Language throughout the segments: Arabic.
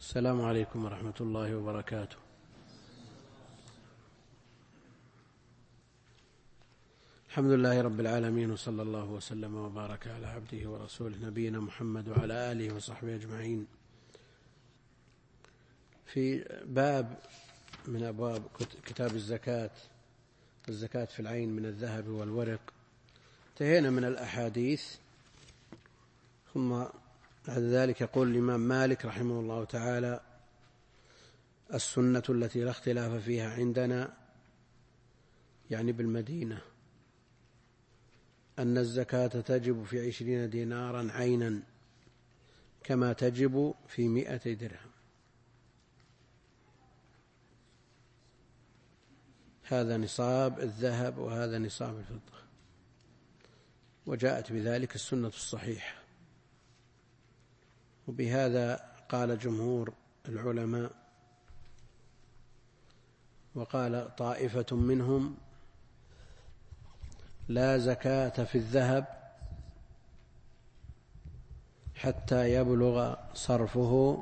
السلام عليكم ورحمة الله وبركاته. الحمد لله رب العالمين، وصلى الله وسلم وبارك على عبده ورسوله نبينا محمد وعلى آله وصحبه أجمعين. في باب من أبواب كتاب الزكاة في العين من الذهب والورق، انتهينا من الأحاديث. ثم بعد ذلك يقول الإمام مالك رحمه الله تعالى: السنة التي لا اختلاف فيها عندنا، يعني بالمدينة، أن الزكاة تجب في 20 دينارا عينا كما تجب في 100 درهم. هذا نصاب الذهب وهذا نصاب الفضة، وجاءت بذلك السنة الصحيحة. وبهذا قال جمهور العلماء، وقال طائفة منهم: لا زكاة في الذهب حتى يبلغ صرفه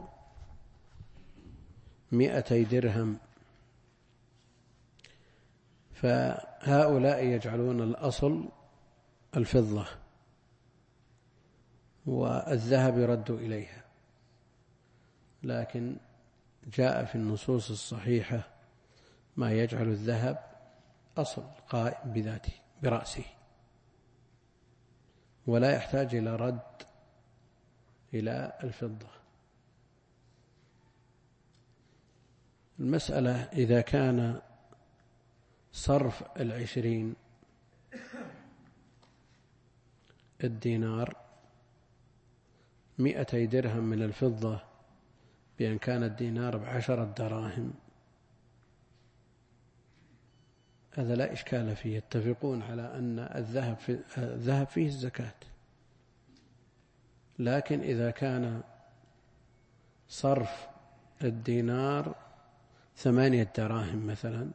200 درهم. فهؤلاء يجعلون الأصل الفضة، والذهب يرد إليها، لكن جاء في النصوص الصحيحة ما يجعل الذهب أصل قائم بذاته برأسه، ولا يحتاج إلى رد إلى الفضة. المسألة إذا كان صرف 20 الدينار 200 درهم من الفضة، بأن كان الدينار ب10 دراهم، هذا لا إشكال فيه. يتفقون على أن الذهب فيه الزكاة. لكن إذا كان صرف الدينار 8 دراهم مثلا،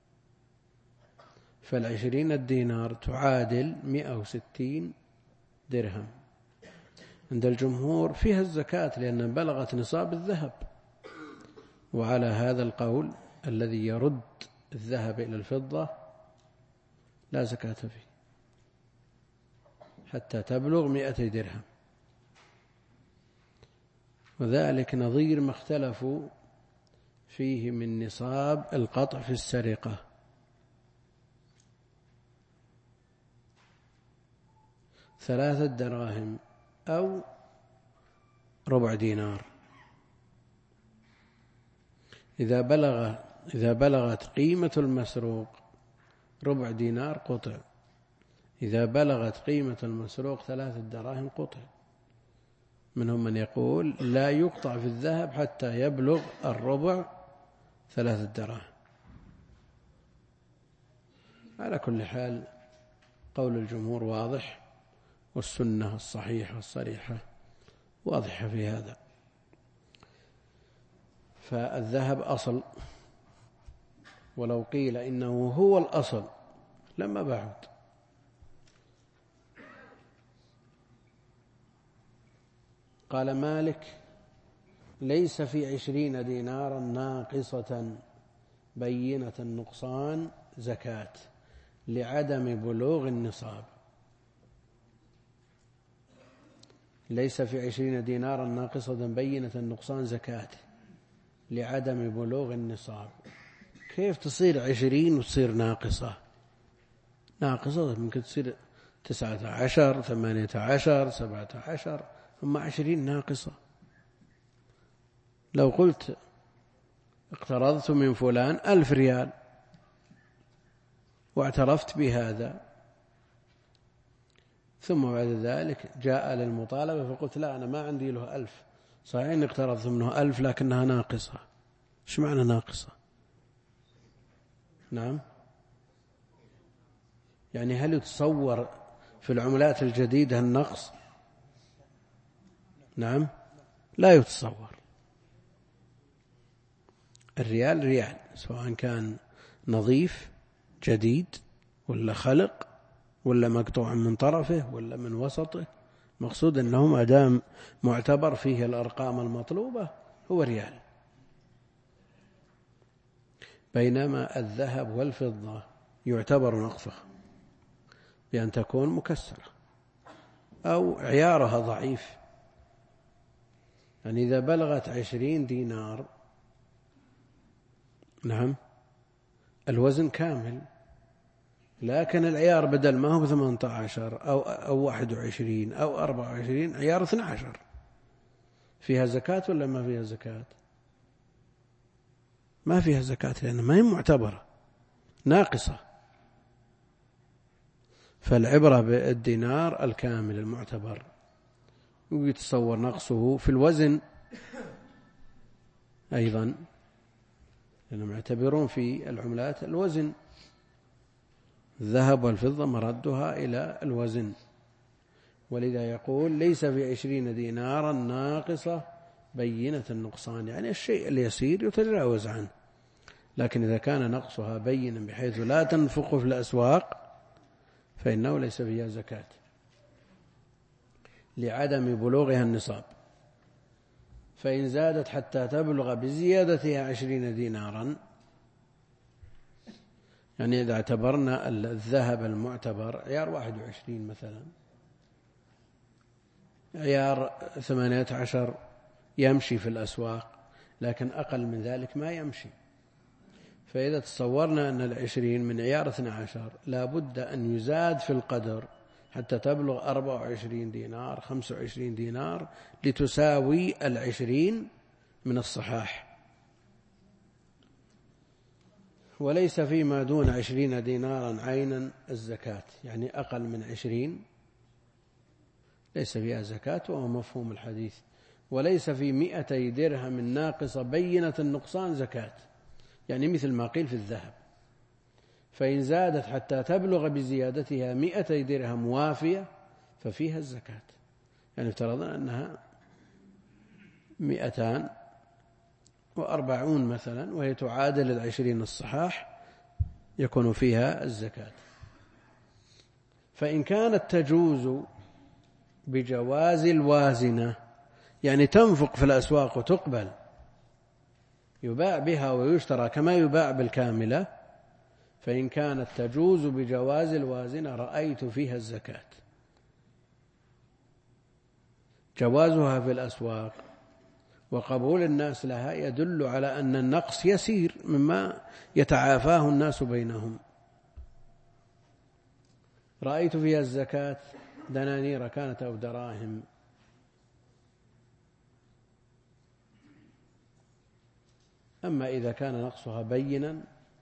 ف20 الدينار تعادل 160 درهم. عند الجمهور فيها الزكاة لأن بلغت نصاب الذهب، وعلى هذا القول الذي يرد الذهب إلى الفضة لا زكاة فيه حتى تبلغ 200 درهم. وذلك نظير ما اختلفوا فيه من نصاب القطع في السرقة. 3 دراهم أو ربع دينار. إذا بلغت قيمة المسروق ربع دينار قطع، إذا بلغت قيمة المسروق 3 دراهم قطع. منهم من يقول لا يقطع في الذهب حتى يبلغ الربع 3 دراهم. على كل حال قول الجمهور واضح، والسنة الصحيحة الصريحة واضحة في هذا. فالذهب أصل، ولو قيل إنه هو الأصل لما بعد. قال مالك: ليس في 20 دينارا ناقصة بينة النقصان زكاة لعدم بلوغ النصاب. ليس في 20 دينارا ناقصة بينة النقصان زكاة لعدم بلوغ النصاب. كيف تصير 20 وتصير ناقصة؟ ممكن تصير 19 18 17، أما 20 ناقصة. لو قلت اقترضت من فلان 1000 ريال واعترفت بهذا، ثم بعد ذلك جاء للمطالبة فقلت لا، أنا ما عندي له 1000، صحيح إني اقترضت منه 1000 لكنها ناقصة. إيش معنى ناقصة؟ نعم، يعني هل يتصور في العملات الجديدة النقص؟ نعم، لا يتصور. الريال ريال، سواء كان نظيف جديد ولا خلق ولا مقطوع من طرفه ولا من وسطه. مقصود أنه ما دام معتبر فيه الأرقام المطلوبة هو ريال. بينما الذهب والفضة يعتبر نقصها بأن تكون مكسرة أو عيارها ضعيف. يعني إذا بلغت 20 دينار نعم الوزن كامل، لكن العيار بدل ما هو 18 أو 21 أو 24 عيار 12، فيها زكاة ولا ما فيها زكاة؟ ما فيها زكاة لأنها ما هي معتبرة، ناقصة. فالعبرة بالدينار الكامل المعتبر، ويتصور نقصه في الوزن أيضا، لأنهم يعتبرون في العملات الوزن، الذهب والفضة مردها إلى الوزن. ولذا يقول ليس في 20 دينارا ناقصة بينة النقصان، يعني الشيء اليسير يتجاوز عنه، لكن إذا كان نقصها بينا بحيث لا تنفق في الأسواق فإنه ليس فيها زكاة لعدم بلوغها النصاب. فإن زادت حتى تبلغ بزيادتها 20 دينارا، يعني إذا اعتبرنا الذهب المعتبر عيار 21 مثلا، عيار 18 يمشي في الأسواق، لكن أقل من ذلك ما يمشي. فإذا تصورنا أن 20 من عيار 12 لا بد أن يزاد في القدر حتى تبلغ 24 دينار 25 دينار لتساوي 20 من الصحاح. وليس فيما دون 20 دينارا عينا الزكاة، يعني أقل من 20 ليس فيها زكاة، وهو مفهوم الحديث. وليس في 200 درهم ناقصة بينة النقصان زكاة، يعني مثل ما قيل في الذهب. فإن زادت حتى تبلغ بزيادتها 200 درهم وافية ففيها الزكاة. يعني افترضنا أنها 240 مثلا، وهي تعادل 20 الصحاح، يكون فيها الزكاة. فإن كانت تجوز بجواز الوازنة، يعني تنفق في الأسواق وتقبل، يباع بها ويشترى كما يباع بالكاملة، فإن كانت تجوز بجواز الوازنة رأيت فيها الزكاة. جوازها في الأسواق وقبول الناس لها يدل على أن النقص يسير مما يتعافاه الناس بينهم. رأيت فيها الزكاة دنانير كانت أو دراهم. أما إذا كان نقصها بينا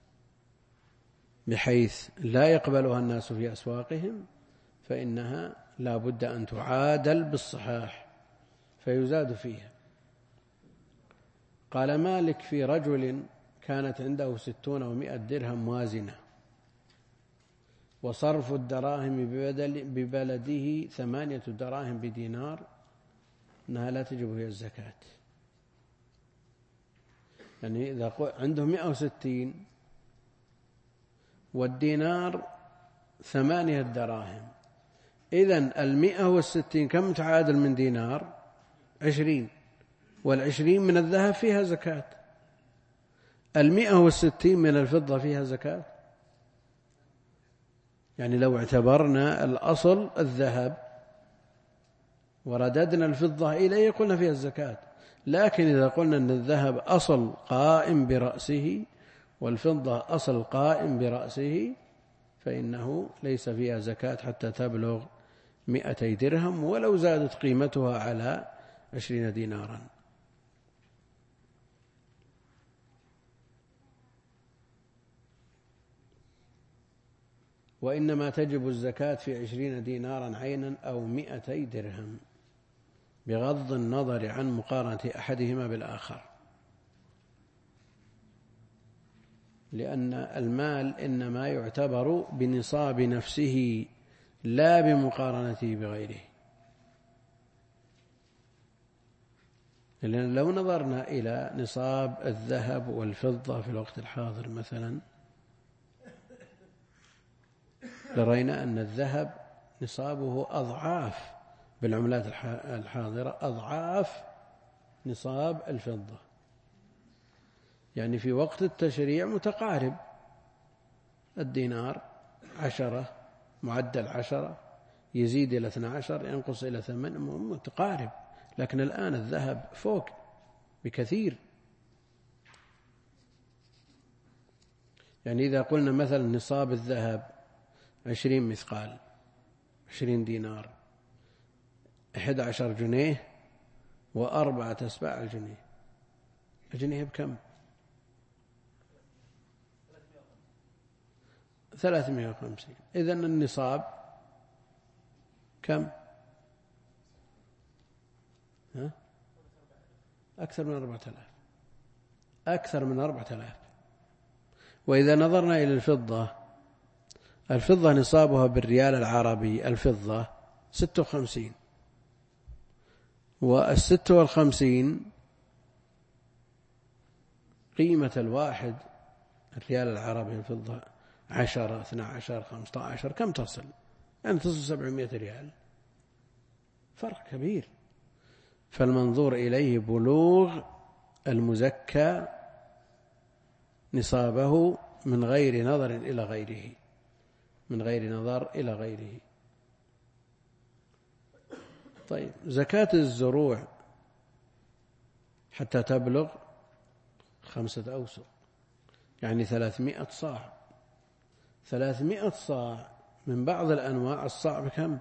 بحيث لا يقبلها الناس في أسواقهم فإنها لا بد أن تعادل بالصحاح فيزاد فيها. قال مالك في رجل كانت عنده 60 و100 درهم وازنة، وصرف الدراهم ببلده 8 دراهم بدينار، أنها لا تجب هي الزكاة. يعني إذا عنده 160 والدينار 8 دراهم، إذن 160 كم تعادل من دينار؟ 20، وال20 من الذهب فيها زكاة. 160 من الفضة فيها زكاة. يعني لو اعتبرنا الأصل الذهب ورددنا الفضة إليه قلنا فيها الزكاة، لكن إذا قلنا أن الذهب أصل قائم برأسه والفضة أصل قائم برأسه فإنه ليس فيها زكاة حتى تبلغ 200 درهم ولو زادت قيمتها على 20 دينارا. وإنما تجب الزكاة في 20 دينارا عينا أو 200 درهم بغض النظر عن مقارنة أحدهما بالآخر، لأن المال إنما يعتبر بنصاب نفسه لا بمقارنته بغيره. لأن لو نظرنا إلى نصاب الذهب والفضة في الوقت الحاضر مثلا لرأينا أن الذهب نصابه أضعاف بالعملات الحاضرة أضعاف نصاب الفضة. يعني في وقت التشريع متقارب، الدينار 10، معدل 10، يزيد إلى 12، ينقص إلى 8، متقارب. لكن الآن الذهب فوق بكثير. يعني إذا قلنا مثلا نصاب الذهب 20 مثقال، 20 دينار، 11 جنيه و4/7 الجنيه، الجنيه بكم؟ 350. إذن النصاب كم؟ أكثر من 4000، أكثر من 4000. وإذا نظرنا إلى الفضة نصابها بالريال العربي، الفضة 56، وال56 قيمة الواحد الريال العربي الفضة 10، 12، 15، كم تصل؟ يعني تصل 700 ريال، فرق كبير. فالمنظور إليه بلوغ المزكى نصابه من غير نظر إلى غيره، من غير نظر إلى غيره. طيب، زكاة الزروع حتى تبلغ 5 أوسق، يعني 300 صاع. 300 صاع من بعض الأنواع، الصاع بكم؟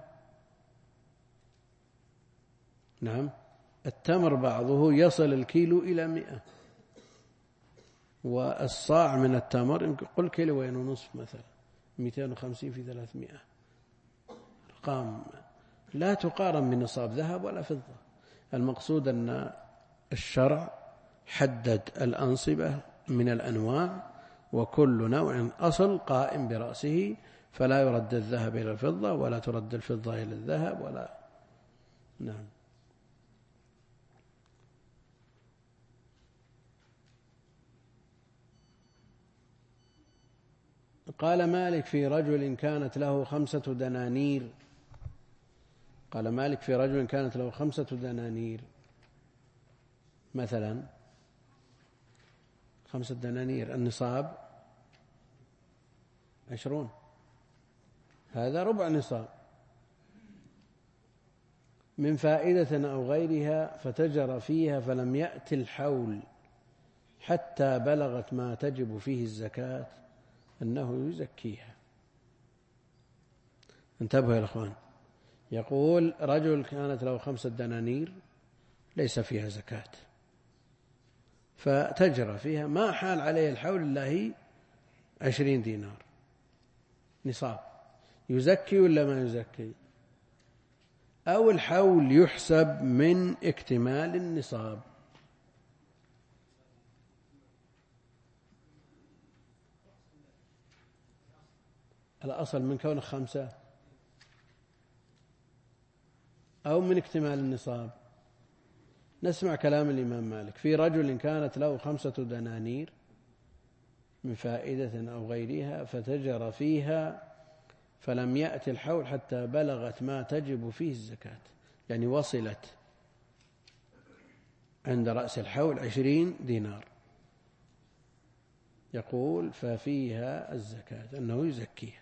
نعم، التمر بعضه يصل الكيلو إلى 100، والصاع من التمر قل 1.5 كيلو مثلا، 250 في 300، أرقام لا تقارن بنصاب ذهب ولا فضة. المقصود أن الشرع حدد الأنصبة من الأنواع، وكل نوع أصل قائم برأسه، فلا يرد الذهب إلى الفضة ولا ترد الفضة إلى الذهب ولا. نعم. قال مالك في رجل كانت له 5 دنانير. قال مالك في رجل كانت له 5 دنانير مثلا، 5 دنانير النصاب 20، هذا ربع نصاب، من فائدة أو غيرها، فتجر فيها فلم يأتي الحول حتى بلغت ما تجب فيه الزكاة، أنه يزكيها. انتبهوا يا أخوان، يقول رجل كانت له 5 دنانير ليس فيها زكاة، فتجرى فيها، ما حال عليه الحول إلا هي 20 دينار نصاب، يزكي ولا ما يزكي؟ أو الحول يحسب من اكتمال النصاب؟ الأصل من كونه 5 أو من اكتمال النصاب؟ نسمع كلام الإمام مالك في رجل كانت له 5 دنانير من فائدة أو غيرها، فتجر فيها فلم يأتي الحول حتى بلغت ما تجب فيه الزكاة، يعني وصلت عند رأس الحول 20 دينار. يقول ففيها الزكاة، أنه يزكيها،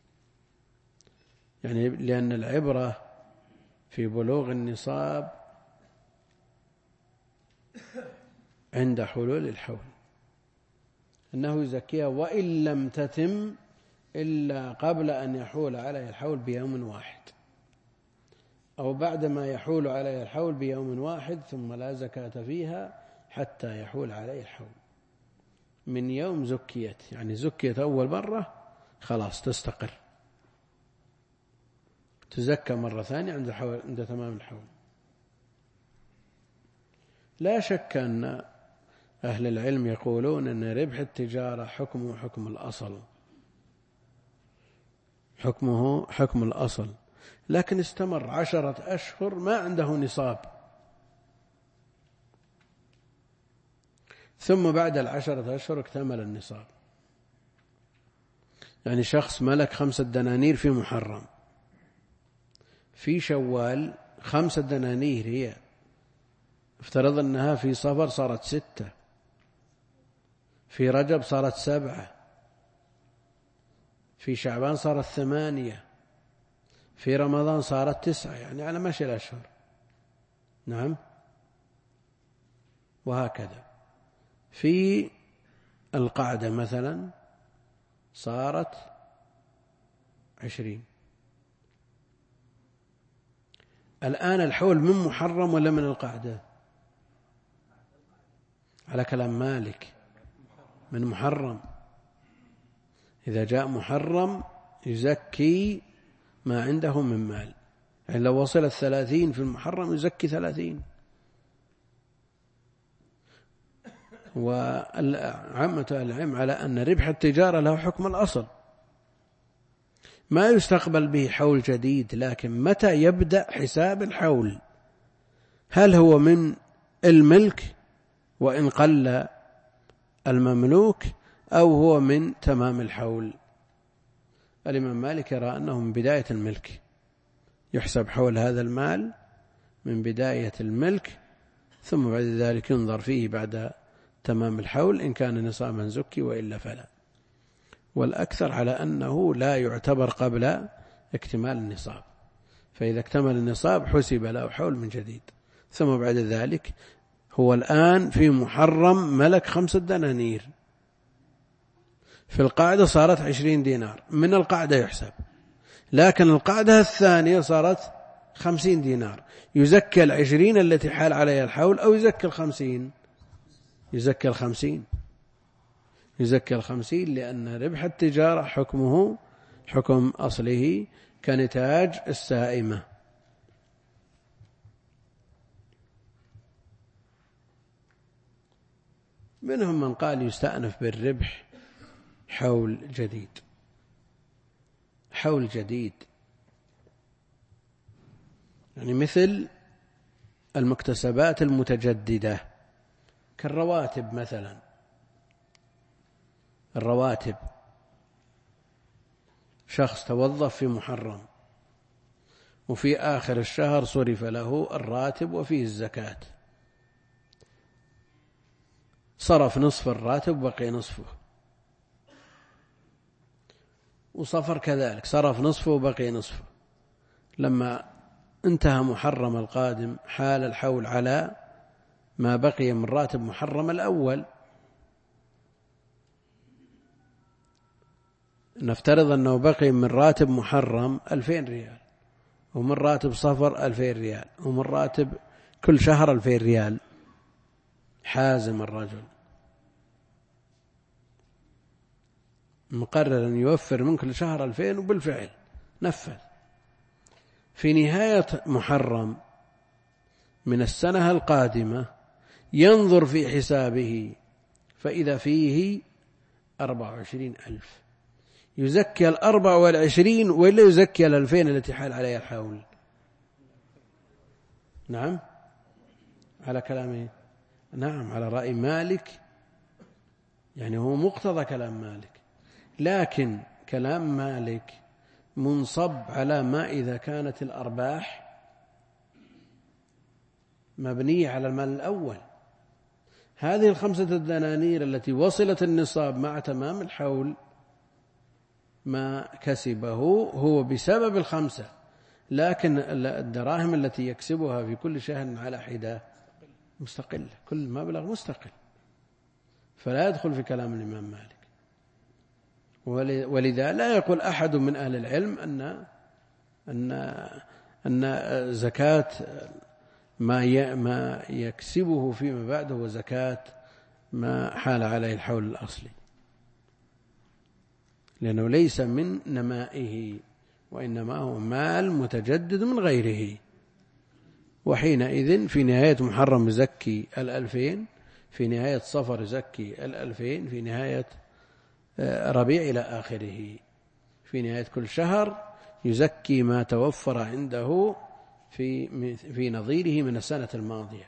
يعني لأن العبرة في بلوغ النصاب عند حلول الحول، أنه يزكيها وإن لم تتم إلا قبل أن يحول عليه الحول بيوم واحد، أو بعدما يحول عليه الحول بيوم واحد، ثم لا زكاة فيها حتى يحول عليه الحول. من يوم زكيت، يعني زكيت أول مرة خلاص تستقر، تزكى مرة ثانية عند تمام الحول. لا شك أن أهل العلم يقولون أن ربح التجارة حكمه حكم الأصل، حكمه حكم الأصل، لكن استمر 10 أشهر ما عنده نصاب، ثم بعد 10 أشهر اكتمل النصاب. يعني شخص ملك 5 دنانير في محرم، في شوال 5 دنانير هي، افترض أنها في صفر صارت 6، في رجب صارت 7، في شعبان صارت 8، في رمضان صارت 9، يعني على مشي الأشهر. نعم. وهكذا في القعدة مثلا صارت 20. الآن الحول من محرم ولا من القعدة؟ على كلام مالك من محرم. إذا جاء محرم يزكي ما عنده من مال، يعني لو وصلت 30 في المحرم يزكي 30. وعامة العلم على أن ربح التجارة له حكم الأصل، ما يستقبل به حول جديد، لكن متى يبدأ حساب الحول؟ هل هو من الملك وإن قل المملوك، أو هو من تمام الحول؟ الإمام مالك يرى أنه من بداية الملك، يحسب حول هذا المال من بداية الملك، ثم بعد ذلك ينظر فيه بعد تمام الحول إن كان نصابا زكي وإلا فلا. والأكثر على أنه لا يعتبر قبل اكتمال النصاب، فإذا اكتمل النصاب حسب له حول من جديد. ثم بعد ذلك هو الآن في محرم ملك 5 دنانير، في القاعدة صارت 20 دينار، من القاعدة يحسب، لكن القاعدة الثانية صارت 50 دينار، يزكى 20 التي حال عليها الحول أو يزكى 50؟ يزكى 50. يزكى 50 لأن ربح التجارة حكمه حكم أصله كنتاج السائمة. منهم من قال يستأنف بالربح حول جديد. حول جديد يعني مثل المكتسبات المتجددة كالرواتب مثلا. الرواتب، شخص توظف في محرم وفي آخر الشهر صرف له الراتب وفيه الزكاة، صرف نصف الراتب وبقي نصفه، وصفر كذلك صرف نصفه وبقي نصفه. لما انتهى محرم القادم حال الحول على ما بقي من راتب محرم الأول. نفترض أنه بقي من راتب محرم 2000 ريال، ومن راتب صفر 2000 ريال، ومن راتب كل شهر 2000 ريال. حازم الرجل مقرر أن يوفر من كل شهر 2000، وبالفعل نفذ. في نهاية محرم من السنة القادمة ينظر في حسابه فإذا فيه 24,000، يزكي 24 ولا يزكي 2000 التي حال عليها الحول؟ نعم على كلامه، نعم على رأي مالك، يعني هو مقتضى كلام مالك، لكن كلام مالك منصب على ما إذا كانت الأرباح مبنية على المال الأول. هذه 5 دنانير التي وصلت النصاب مع تمام الحول ما كسبه هو بسبب 5، لكن الدراهم التي يكسبها في كل شهر على حدة مستقلة، كل مبلغ مستقل، فلا يدخل في كلام الإمام مالك. ولذا لا يقول أحد من أهل العلم أن زكاة ما يكسبه فيما بعد هو زكاة ما حال عليه الحول الأصلي، لأنه ليس من نمائه، وإنما هو مال متجدد من غيره. وحينئذ في نهاية محرم يزكي 2000، في نهاية صفر يزكي 2000، في نهاية ربيع إلى آخره، في نهاية كل شهر يزكي ما توفر عنده في نظيره من السنة الماضية.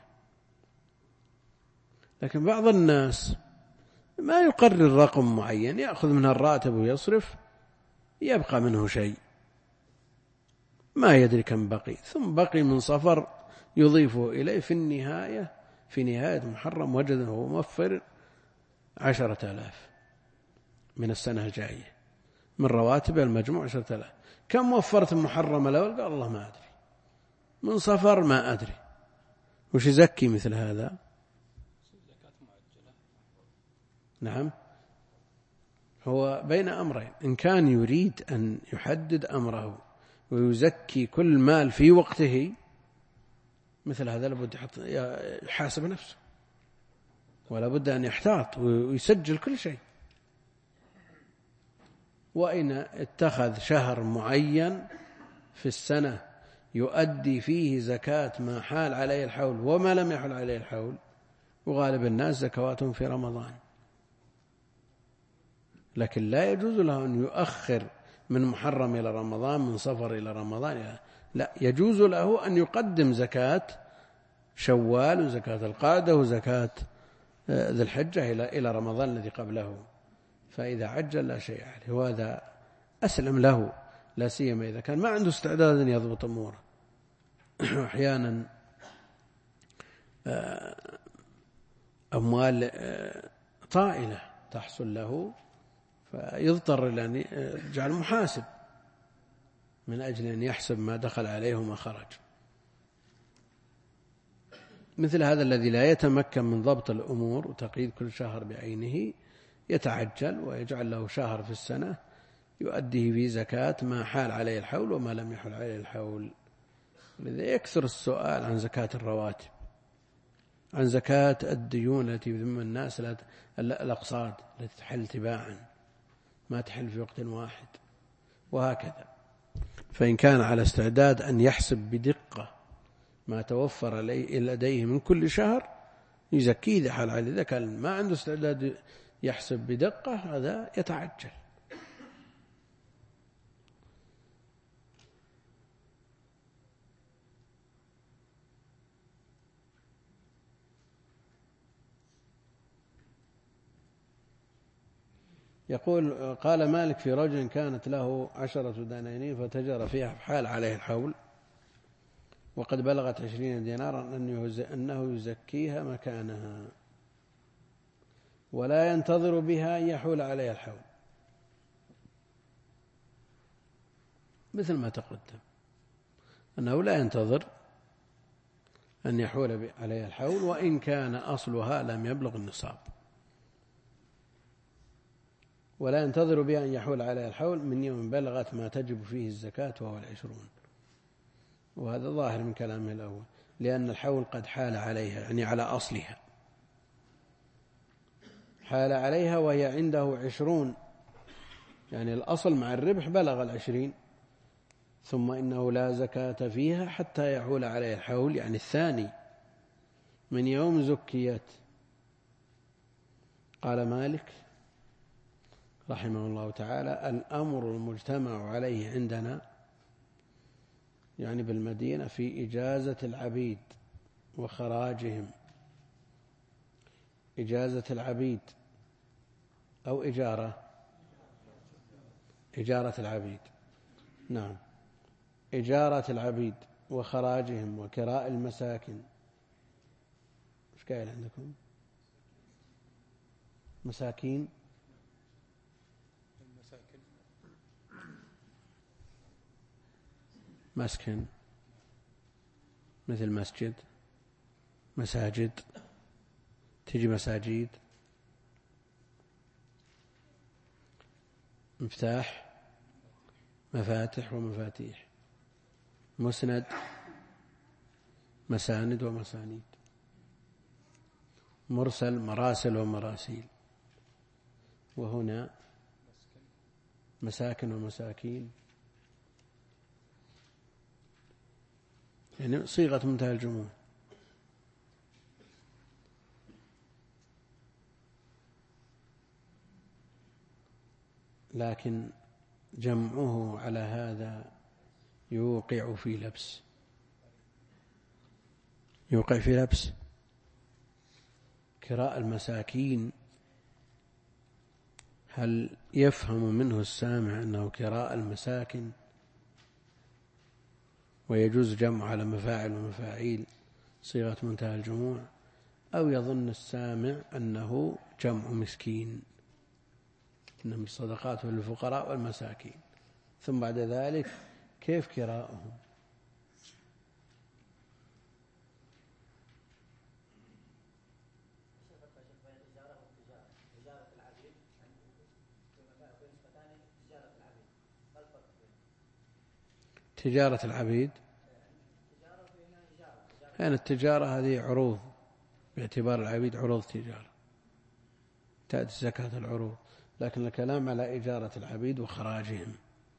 لكن بعض الناس ما يقرر رقم معين، يأخذ منها الراتب ويصرف، يبقى منه شيء ما يدري كم بقي، ثم بقي من صفر يضيفه إليه في نهاية محرم وجده موفر 10,000 من السنة الجاية من رواتب المجموع 10,000. كم وفرت محرم الأول؟ قال الله ما أدري، من صفر ما أدري. وش يزكي مثل هذا؟ نعم، هو بين أمرين. إن كان يريد أن يحدد أمره ويزكي كل مال في وقته، مثل هذا لابد يحاسب نفسه، ولا بد أن يحتاط ويسجل كل شيء. وإن اتخذ شهر معين في السنة يؤدي فيه زكاة ما حال عليه الحول وما لم يحل عليه الحول، وغالب الناس زكواتهم في رمضان، لكن لا يجوز له أن يؤخر من محرم إلى رمضان، من صفر إلى رمضان، لا، يجوز له أن يقدم زكاة شوال وزكاة القعدة وزكاة ذي الحجة إلى رمضان الذي قبله، فإذا عجل لا شيء عليه، وهذا أسلم له، لا سيما إذا كان ما عنده استعداد أن يضبط أموره. أحيانا أموال طائلة تحصل له فيضطر إلى أن يجعل محاسب من أجل أن يحسب ما دخل عليه وما خرج. مثل هذا الذي لا يتمكن من ضبط الأمور وتقييد كل شهر بعينه يتعجل ويجعل له شهر في السنة يؤديه في زكاة ما حال عليه الحول وما لم يحل عليه الحول. لذا يكثر السؤال عن زكاة الرواتب، عن زكاة الديون التي يذم الناس، الأقساط التي تحل تباعا ما تحل في وقت واحد، وهكذا. فإن كان على استعداد أن يحسب بدقة ما توفر لديه من كل شهر يزكيه إذا حال عليه. إذا كان ما عنده استعداد يحسب بدقة هذا يتعجل. يقول: قال مالك في رجل كانت له 10 دنانير فتجر فيها حال عليه الحول وقد بلغت 20 دينارا أنه يزكيها مكانها ولا ينتظر بها أن يحول عليها الحول، مثل ما تقدم أنه لا ينتظر أن يحول عليها الحول وإن كان أصلها لم يبلغ النصاب، ولا ينتظر بها أن يحول عليها الحول من يوم بلغت ما تجب فيه الزكاة وهو 20. وهذا ظاهر من كلامه الأول، لأن الحول قد حال عليها، يعني على أصلها، حال عليها وهي عنده 20، يعني الأصل مع الربح بلغ 20، ثم إنه لا زكاة فيها حتى يحول عليها الحول، يعني الثاني من يوم زكيت. قال مالك رحمه الله تعالى: الأمر المجتمع عليه عندنا، يعني بالمدينة، في إجازة العبيد وخراجهم، إجازة العبيد أو إجارة العبيد، نعم، إجارة العبيد وخراجهم وكراء المساكن. إيش قايل عندكم؟ مساكين، مسكن مثل مسجد، مساجد، تجي مساجيد، مفتاح، مفاتح ومفاتيح، مسند، مساند ومسانيد، مرسل، مراسل ومراسيل. وهنا مساكن ومساكين، يعني صيغة منتهى الجموع. لكن جمعه على هذا يوقع في لبس، يوقع في لبس. كراء المساكين، هل يفهم منه السامع أنه كراء المساكن ويجوز جمع على مفاعل ومفاعيل صيغة منتهى الجموع، أو يظن السامع أنه جمع مسكين، إنهم الصدقات للفقراء والمساكين. ثم بعد ذلك كيف كراؤهم؟ تجارة العبيد، يعني التجارة هذه عروض، باعتبار العبيد عروض تجارة تأتي زكاة العروض، لكن الكلام على إجارة العبيد وخراجهم.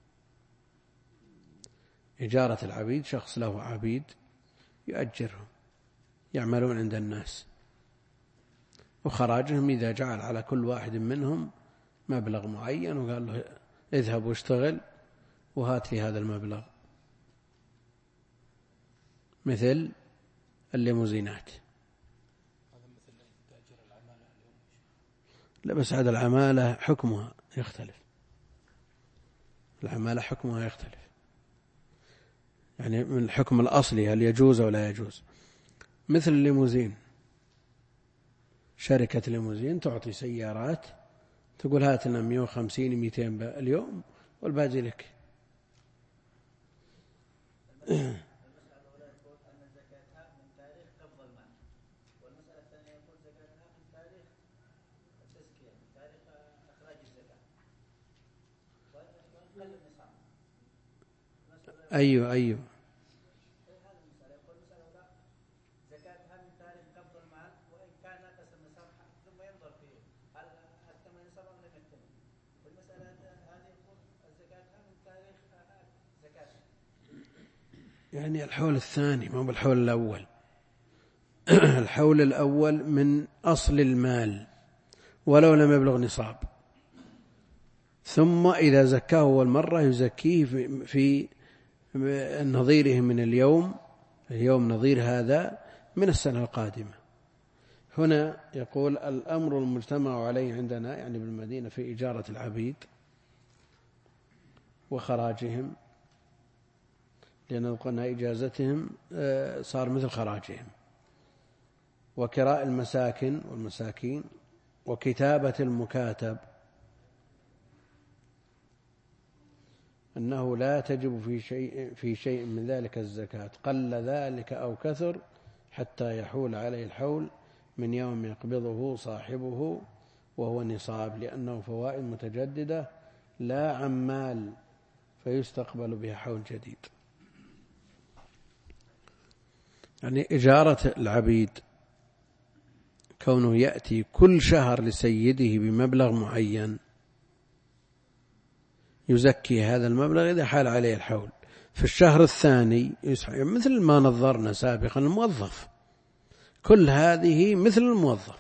إجارة العبيد شخص له عبيد يؤجرهم يعملون عند الناس، وخراجهم إذا جعل على كل واحد منهم مبلغ معين وقال له اذهب واشتغل وهات لي هذا المبلغ، مثل الليموزينات. لا بس هذا العمالة حكمها يختلف، العمالة حكمها يختلف، يعني من الحكم الأصلي هل يجوز أو لا يجوز. مثل الليموزين، شركة ليموزين تعطي سيارات تقول هات لنا 150 200 اليوم والباقي لك. أيوه يعني الحول الثاني ما بالحول الأول. الحول الأول من أصل المال ولو لم يبلغ نصاب، ثم إذا زكاه أول مرة يزكيه في نظيره من اليوم نظير هذا من السنة القادمة. هنا يقول الأمر المجتمع عليه عندنا يعني بالمدينة في إجارة العبيد وخراجهم، لأن قلنا إجازتهم صار مثل خراجهم، وكراء المساكن والمساكين، وكتابة المكاتب، أنه لا تجب في شيء من ذلك الزكاة قل ذلك أو كثر حتى يحول عليه الحول من يوم يقبضه صاحبه وهو نصاب، لأنه فوائد متجددة لا عمال فيستقبل بها حول جديد. يعني إجارة العبيد كونه يأتي كل شهر لسيده بمبلغ معين يزكي هذا المبلغ إذا حال عليه الحول. في الشهر الثاني مثل ما نظرنا سابقا الموظف، كل هذه مثل الموظف،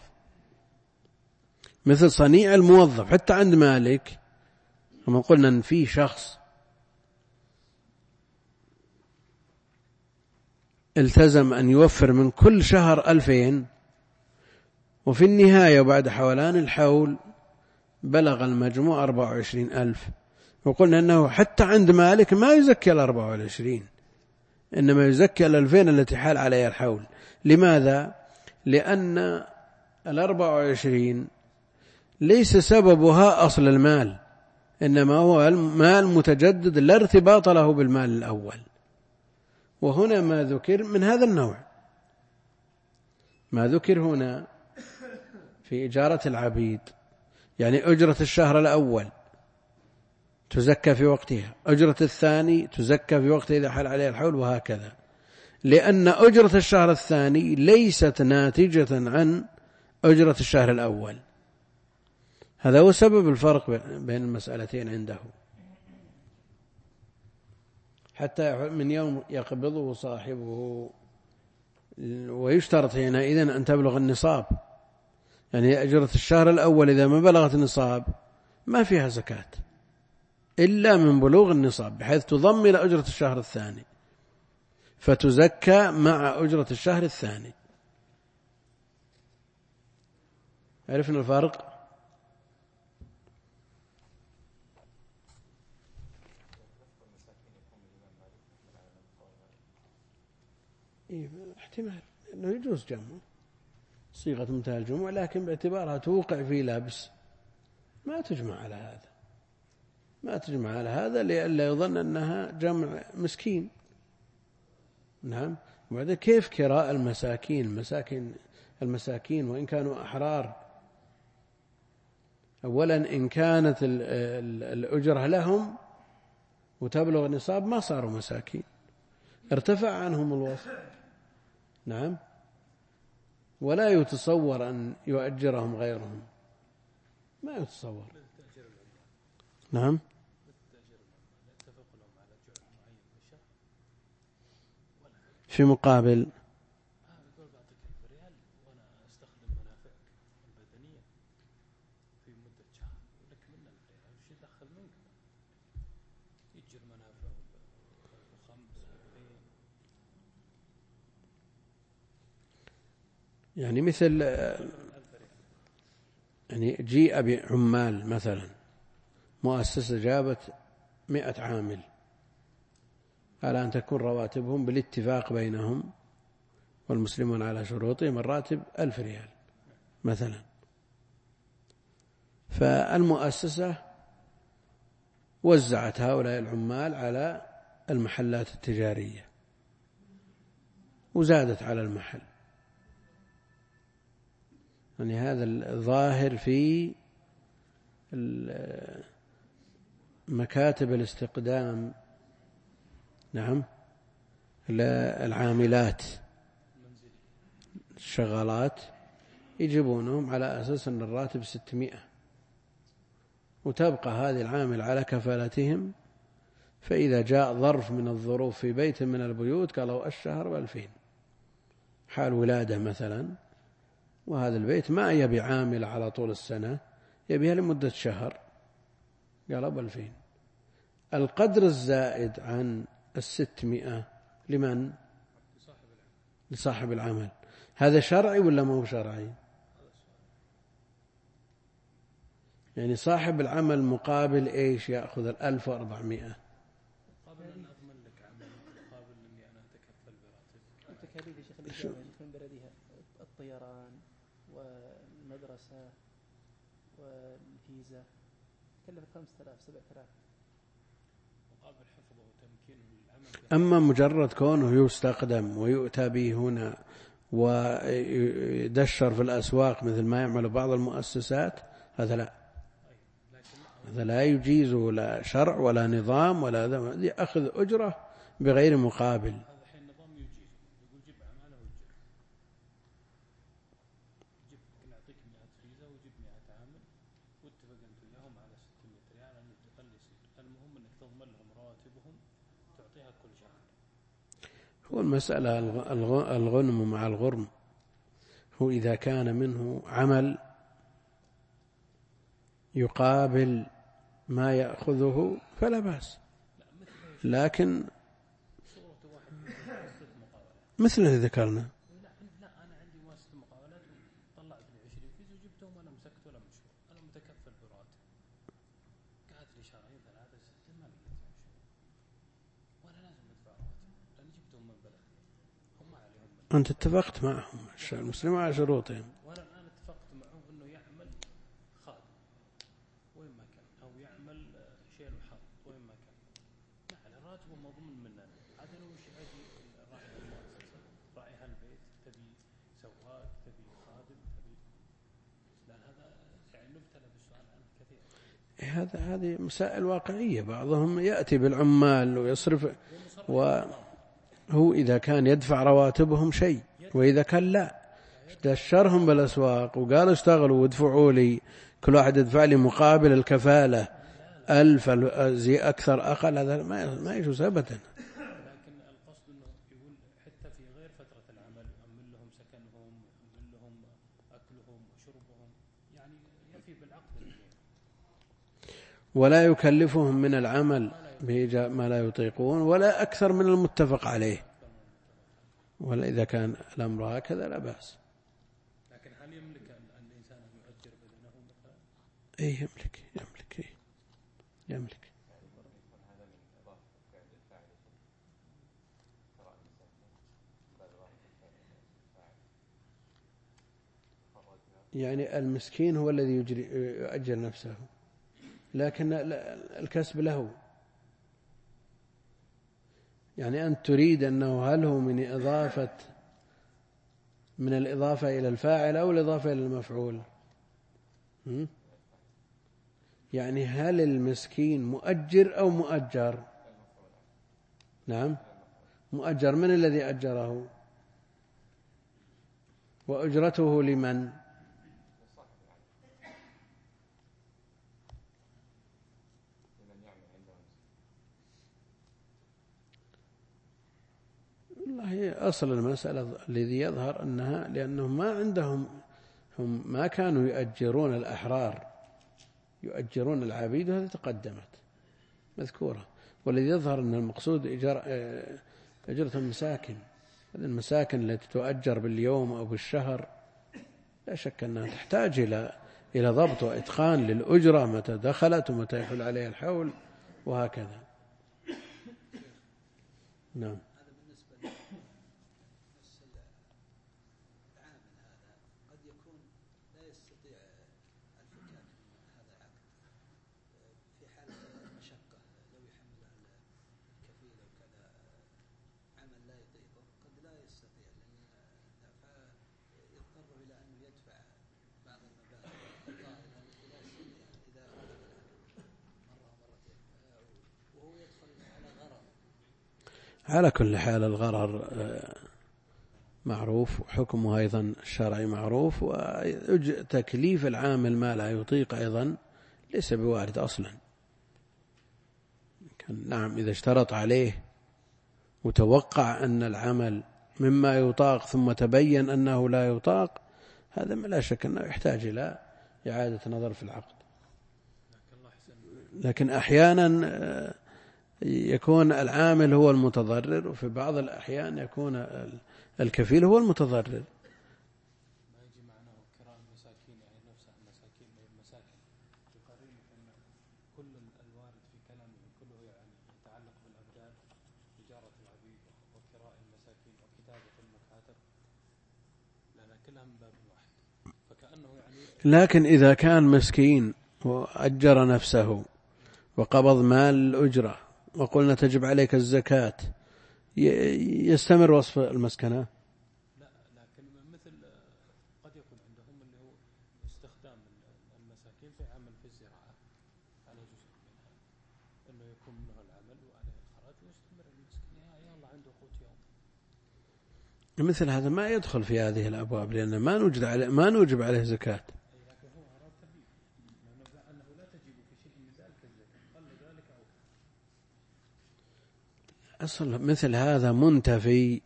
مثل صنيع الموظف. حتى عند مالك لما قلنا أن في شخص التزم أن يوفر من كل شهر 2000، وفي النهاية وبعد حولان الحول بلغ المجموع 24,000، وقلنا أنه حتى عند مالك ما يزكي 24، إنما يزكي 2000 التي حال عليها الحول. لماذا؟ لأن 24 ليس سببها أصل المال، إنما هو المال متجدد لا ارتباط له بالمال الأول. وهنا ما ذكر من هذا النوع، ما ذكر هنا في إجارة العبيد، يعني أجرة الشهر الأول تزكى في وقتها، أجرة الثاني تزكى في وقتها إذا حال عليها الحول، وهكذا، لأن أجرة الشهر الثاني ليست ناتجة عن أجرة الشهر الأول. هذا هو سبب الفرق بين المسألتين عنده. حتى من يوم يقبضه صاحبه، ويشترط هنا إذن أن تبلغ النصاب، يعني أجرة الشهر الأول إذا ما بلغت النصاب ما فيها زكاة إلا من بلوغ النصاب، بحيث تضم إلى أجرة الشهر الثاني فتزكى مع أجرة الشهر الثاني. عرفنا الفرق؟ احتمال أنه يجوز جمعه، صيغة منتهى الجموع، لكن باعتبارها توقع في لبس ما تجمع على هذا، ما تجمع على هذا لئلا يظن أنها جمع مسكين. نعم. وبعدين كيف كراء المساكين وإن كانوا أحرار؟ أولا إن كانت الأجرة لهم وتبلغ النصاب ما صاروا مساكين، ارتفع عنهم الوصف. نعم. ولا يتصور أن يؤجرهم غيرهم، ما يتصور. نعم. في مقابل يعني مثل يعني جيء بعمال مثلا، مؤسسة جابت 100 عامل، على أن تكون رواتبهم بالاتفاق بينهم والمسلمون على شروطهم الراتب 1000 ريال مثلا. فالمؤسسة وزعت هؤلاء العمال على المحلات التجارية وزادت على المحل. يعني هذا الظاهر في مكاتب الاستقدام. نعم. العاملات الشغالات يجيبونهم على أساس أن الراتب 600، وتبقى هذه العامل على كفالتهم، فإذا جاء ظرف من الظروف في بيت من البيوت قالوا الشهر 2000، حال ولادة مثلا، وهذا البيت ما يبي عامل على طول السنة، يبيها لمدة شهر، قالوا 2000. القدر الزائد عن 600 لمن؟ لصاحب العمل. هذا شرعي ولا ما هو شرعي؟ يعني صاحب العمل مقابل إيش يأخذ 1400؟ مقابل أن أضمن لك عمل، مقابل أني أنا أتكفل براتب. التكاليف يا شيخ الإسلام من بلدها، الطيران والمدرسة والفيزا تكلفت 5000 7000 مقابل حفظه وتمكينه للعمل. أما مجرد كونه يستخدم ويؤتى به هنا ويدشر في الأسواق مثل ما يعمل بعض المؤسسات، هذا لا، هذا لا يجيزه لا شرع ولا نظام ولا هذا، أخذ أجرة بغير مقابل. هذا حين النظام يجيزه، يقول جيب عماله وجيب، نعطيك 100 فيزا وجيب 100 عامل واتفق أنت وياهم على 600 ريال أن يتقل يصير، المهم أنك تضمن لهم رواتبهم تعطيها كل شهر. هو المسألة الغنم مع الغرم، هو إذا كان منه عمل يقابل ما يأخذه فلا بأس، لكن مثل اللي ذكرنا. لا أنا عندي مؤسسة مقاولات وطلعت لي 20 فيزا وجبتهم وأنا مسكت ولا مشهور، أنا متكفل براتب، قعدت لي شهرين 3 6 ما لقيت مشهور، وأنا لازم أدفع راتب لأن جبتهم من بلدي، هم عليهم من. أنت اتفقت معهم المسلمين على شروطهم، وأنا الآن اتفقت معهم إنه يعمل خادم وين ما كان، أو يعمل شيء الحظ وين ما كان، نعم راتبه مضمون مننا. عاد أنا وش أجي راعي المؤسسة، راعي هالبيت، تبي سواق، تبي خادم، تبي، لأن هذا يعني نبتلى بالسؤال عنه كثير. هذه مسائل واقعية. بعضهم يأتي بالعمال ويصرف، وهو إذا كان يدفع رواتبهم شيء، وإذا كان لا، دشرهم بالأسواق وقالوا اشتغلوا وادفعوا لي، كل واحد يدفع لي مقابل الكفالة 1000 زي أكثر أقل، هذا ما يجوز أبدا. لكن القصد أنه يقول حتى في غير فترة العمل يأمن لهم سكنهم، يأمن لهم أكلهم وشربهم، يعني يفي بالعقد. ولا يكلفهم من العمل ما لا يطيقون ولا أكثر من المتفق عليه، ولا إذا كان الأمر هكذا لا بأس. لكن هل يملك الإنسان أن يؤجر بدنه مثلا؟ أي يملك. يعني المسكين هو الذي يؤجر نفسه، لكن الكسب له. يعني أنت تريد أنه هل هو من الإضافة إلى الفاعل أو الإضافة إلى المفعول؟ يعني هل المسكين مؤجر أو مؤجر؟ نعم مؤجر. من الذي أجره؟ وأجرته لمن؟ والله أصل المسألة الذي يظهر أنها لأنهم ما عندهم، هم ما كانوا يؤجرون الأحرار، يؤجرون العبيد، وهذه تقدمت مذكورة. والذي يظهر أن المقصود أجرة المساكن. المساكن التي تؤجر باليوم أو بالشهر لا شك أنها تحتاج إلى ضبط وإتقان للأجرة، متى دخلت ومتى يحول عليها الحول وهكذا. نعم. على كل حال الغرر معروف، وحكمه أيضا الشرعي معروف، وتكليف العامل ما لا يطيق أيضا ليس بوارد أصلا. نعم إذا اشترط عليه وتوقع أن العمل مما يطاق ثم تبين أنه لا يطاق، هذا لا شك أنه يحتاج إلى إعادة نظر في العقد. لكن أحيانا يكون العامل هو المتضرر، وفي بعض الأحيان يكون الكفيل هو المتضرر. ما يجي معناه كرام المساكين، يعني نفسها المساكين مساكن، يقررون أن كل الوارد في كلامه كله يعني يتعلق بالأبدان، تجارة العبيد وكراء المساكين وكتابة المكاتب، لأن كلها من باب واحد. فكأنه يعني لكن إذا كان مسكين وأجر نفسه وقبض مال الأجرة وقلنا تجب عليك الزكاة، يستمر وصف المسكنة؟ لا، لكن مثل قد يكون عندهم اللي هو استخدام المساكين في عمل في الزراعة على جزء منها، انه يكون منه العمل وعليه الخراج ويستمر المسكين يا الله عنده قوت يوم. مثل هذا ما يدخل في هذه الأبواب، لأن ما نوجب عليه زكاة. لكن هو أراد تبيين أنه لا تجب في شيء من ذلك الزكاة، قال ذلك أو أصل مثل هذا منتفي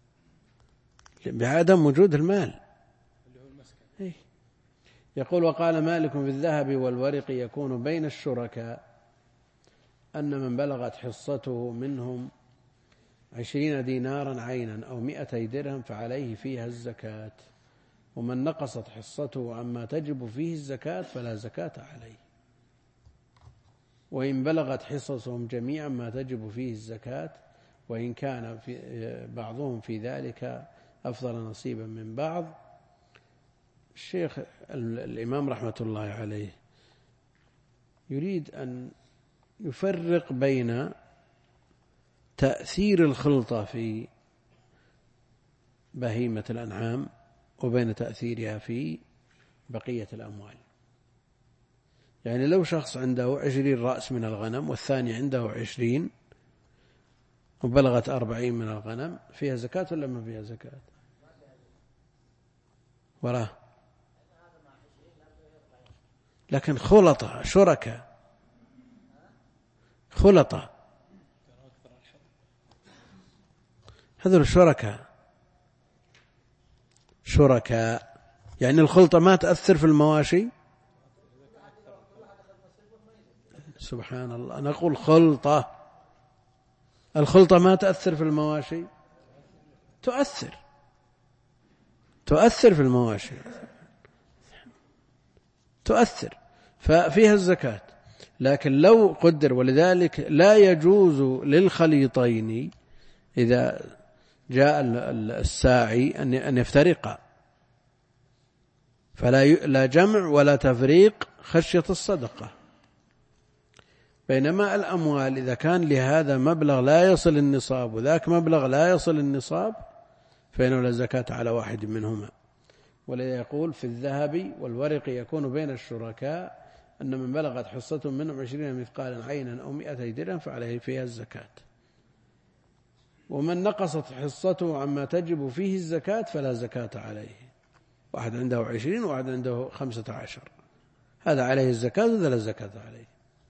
بعدم وجود المال. اللي هو المسكن. يقول وقال مالك في الذهب والورق يكون بين الشركاء أن من بلغت حصته منهم 20 دينارا عينا أو 200 درهم فعليه فيها الزكاة، ومن نقصت حصته عما تجب فيه الزكاة فلا زكاة عليه، وإن بلغت حصصهم جميعا ما تجب فيه الزكاة، وإن كان بعضهم في ذلك أفضل نصيبا من بعض. الشيخ الإمام رحمة الله عليه يريد أن يفرق بين تأثير الخلطة في بهيمة الأنعام وبين تأثيرها في بقية الأموال. يعني لو شخص عنده 20 رأس من الغنم والثاني عنده 20 وبلغت 40 من الغنم، فيها زكاة ولا ما فيها زكاة؟ وراه. لكن خلطة شركاء، خلطة هذول شركاء يعني الخلطة ما تأثر في المواشي. سبحان الله، نقول الخلطة ما تأثر في المواشي؟ تؤثر في المواشي، تؤثر، ففيها الزكاة. لكن لو قدر، ولذلك لا يجوز للخليطين إذا جاء الساعي أن يفترقا، فلا جمع ولا تفريق خشية الصدقة. بينما الأموال إذا كان لهذا مبلغ لا يصل النصاب وذاك مبلغ لا يصل النصاب فإنه لا زكاة على واحد منهما. ولذا يقول في الذهب والورق يكون بين الشركاء أن من بلغت حصة منهم 20 مثقالا عينا أو 200 درهم فعليه فيها الزكاة، ومن نقصت حصته عما تجب فيه الزكاة فلا زكاة عليه. واحد عنده 20 وواحد عنده 15، هذا عليه الزكاة وهذا لا زكاة عليه.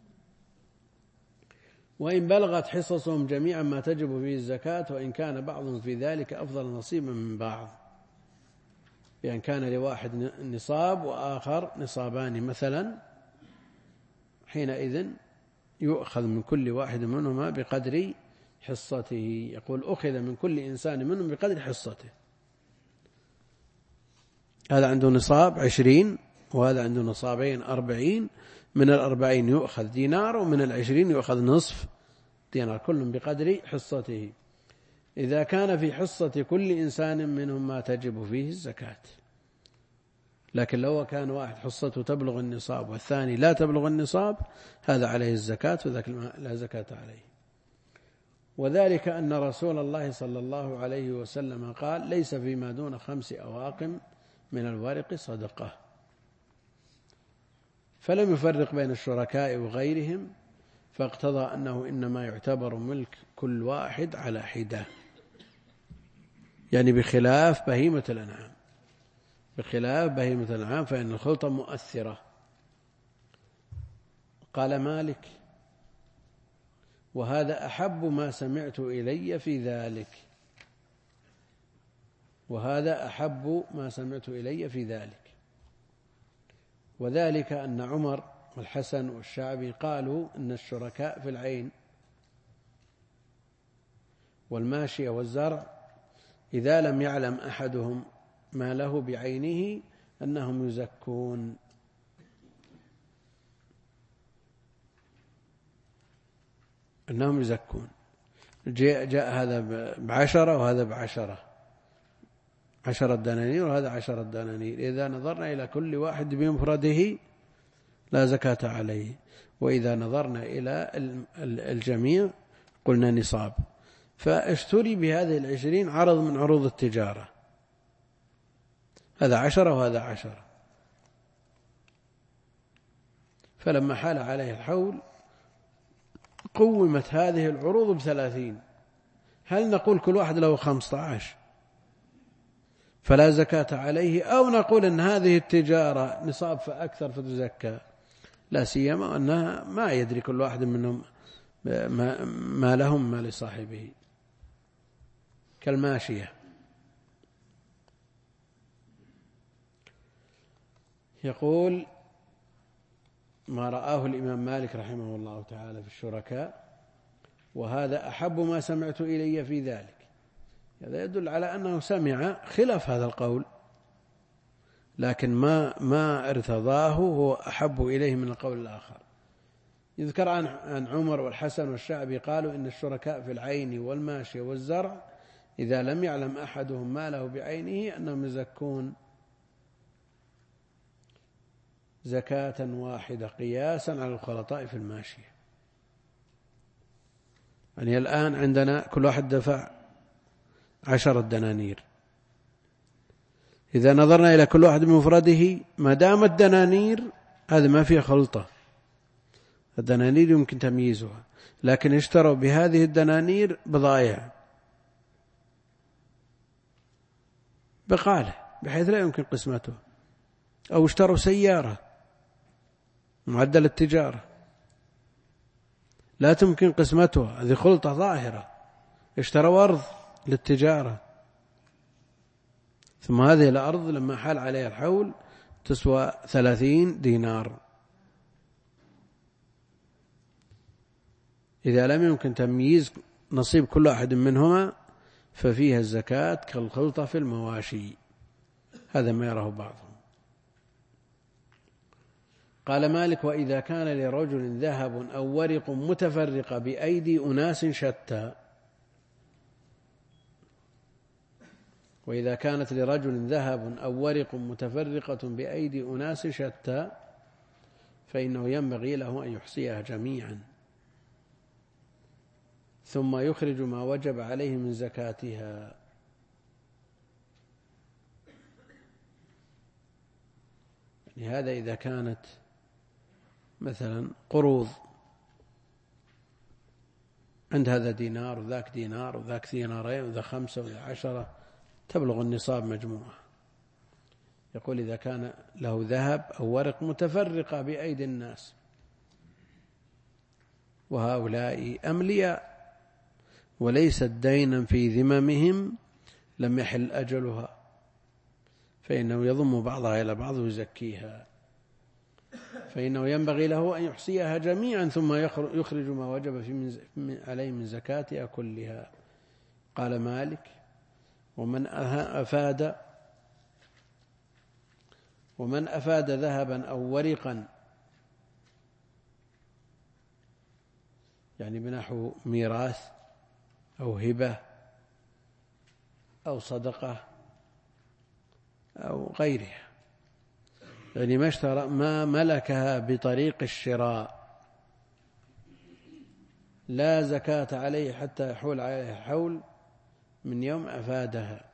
وإن بلغت حصصهم جميعا ما تجب فيه الزكاة، وإن كان بعضهم في ذلك أفضل نصيبا من بعض، بأن كان لواحد نصاب وآخر نصابان مثلا، حينئذ يؤخذ من كل واحد منهما بقدر حصته. يقول أخذ من كل إنسان منهم بقدر حصته. هذا عنده نصاب 20 وهذا عنده نصابين 40، من 40 يؤخذ دينار ومن 20 يؤخذ نصف دينار، كل بقدر حصته، إذا كان في حصة كل إنسان منهم ما تجب فيه الزكاة. لكن لو كان واحد حصته تبلغ النصاب والثاني لا تبلغ النصاب هذا عليه الزكاة وذاك لا زكاة عليه. وذلك أن رسول الله صلى الله عليه وسلم قال: ليس فيما دون 5 أواقم من الورق صدقة. فلم يفرق بين الشركاء وغيرهم، فاقتضى أنه إنما يعتبر ملك كل واحد على حدة، يعني بخلاف بهيمة الأنعام. بخلاف بهيمة الأنعام فإن الخلطة مؤثرة. قال مالك: وهذا أحب ما سمعت إلي في ذلك. وهذا أحب ما سمعت إلي في ذلك. وذلك أن عمر والحسن والشعبي قالوا إن الشركاء في العين والماشية والزرع إذا لم يعلم أحدهم ما له بعينه أنهم يزكون. أنهم يزكون. جاء هذا ب10 وهذا ب10، 10 دنانير وهذا 10 دنانير. إذا نظرنا إلى كل واحد بمفرده لا زكاة عليه، وإذا نظرنا إلى الجميع قلنا نصاب. فاشتري بهذه 20 عرض من عروض التجارة، هذا 10 وهذا 10. فلما حال عليه الحول قومت هذه العروض ب30. هل نقول كل واحد له 15 فلا زكاة عليه، أو نقول أن هذه التجارة نصاب فأكثر فتزكى؟ لا سيما أنها ما يدري كل واحد منهم ما لهم ما لصاحبه، كالماشية. يقول: ما رآه الإمام مالك رحمه الله تعالى في الشركاء، وهذا أحب ما سمعت إلي في ذلك. هذا يدل على أنه سمع خلاف هذا القول، لكن ما ارتضاه هو أحب إليه من القول الآخر. يذكر عن عمر والحسن والشعبي قالوا إن الشركاء في العين والماشية والزرع إذا لم يعلم أحدهم ما له بعينه أنهم يزكون زكاة واحدة قياسا على الخلطاء في الماشية. يعني الآن عندنا كل واحد دفع 10 دنانير، إذا نظرنا إلى كل واحد بمفرده ما دام الدنانير هذا ما فيها خلطة، الدنانير يمكن تمييزها، لكن اشتروا بهذه الدنانير بضائع بقالة بحيث لا يمكن قسمته، أو اشتروا سيارة معدل التجارة لا تمكن قسمتها، هذه خلطة ظاهرة. اشتروا أرض للتجارة، ثم هذه الأرض لما حال عليها الحول تسوى 30 دينار. إذا لم يمكن تمييز نصيب كل واحد منهما ففيها الزكاة كالخلطة في المواشي. هذا ما يراه بعضهم. قال مالك: وإذا كان لرجل ذهب أو ورق متفرق بأيدي أناس شتى. وإذا كانت لرجل ذهب أو ورق متفرقة بأيدي أناس شتى فإنه ينبغي له أن يحصيها جميعا ثم يخرج ما وجب عليه من زكاتها. يعني هذا إذا كانت مثلا قروض، عند هذا دينار وذاك دينار وذاك دينارين وذا 5 وذا 10 تبلغ النصاب مجموعة. يقول إذا كان له ذهب أو ورق متفرقة بأيدي الناس وهؤلاء أملياء وليست دينا في ذممهم لم يحل أجلها فإنه يضم بعضها إلى بعض ويزكيها، فإنه ينبغي له أن يحصيها جميعا ثم يخرج ما وجب عليه من زكاتها كلها. قال مالك: ومن أفاد ذهبا أو ورقا، يعني بنحو ميراث أو هبة أو صدقة أو غيرها، يعني ما ملكها بطريق الشراء لا زكاة عليه حتى يحول عليه حول من يوم أفادها،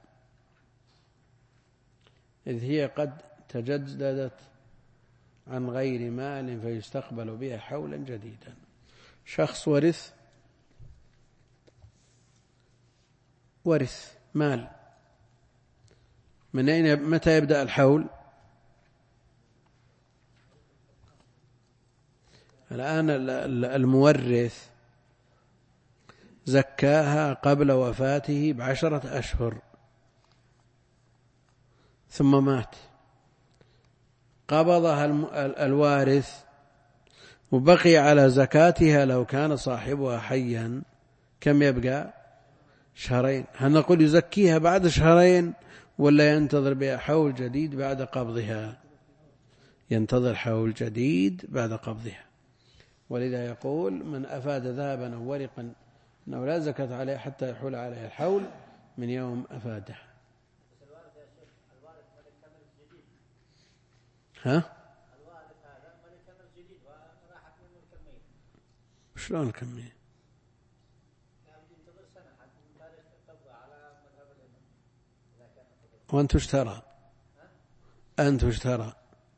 إذ هي قد تجددت عن غير مال فيستقبل بها حولا جديدا. شخص ورث مال، من أين متى يبدأ الحول؟ الآن المورث زكاها قبل وفاته ب10 أشهر ثم مات، قبضها الوارث وبقي على زكاتها لو كان صاحبها حيا كم يبقى؟ 2 هل نقول يزكيها بعد 2 ولا ينتظر بها حول جديد بعد قبضها؟ ينتظر حول جديد بعد قبضها. ولذا يقول: من أفاد ذهبا أو ورقا أنه لا زكاة عليه حتى يحول عليه الحول من يوم أفاده. ها؟ شلون كمية؟ وأنت وش ترى؟ أنت وش ترى؟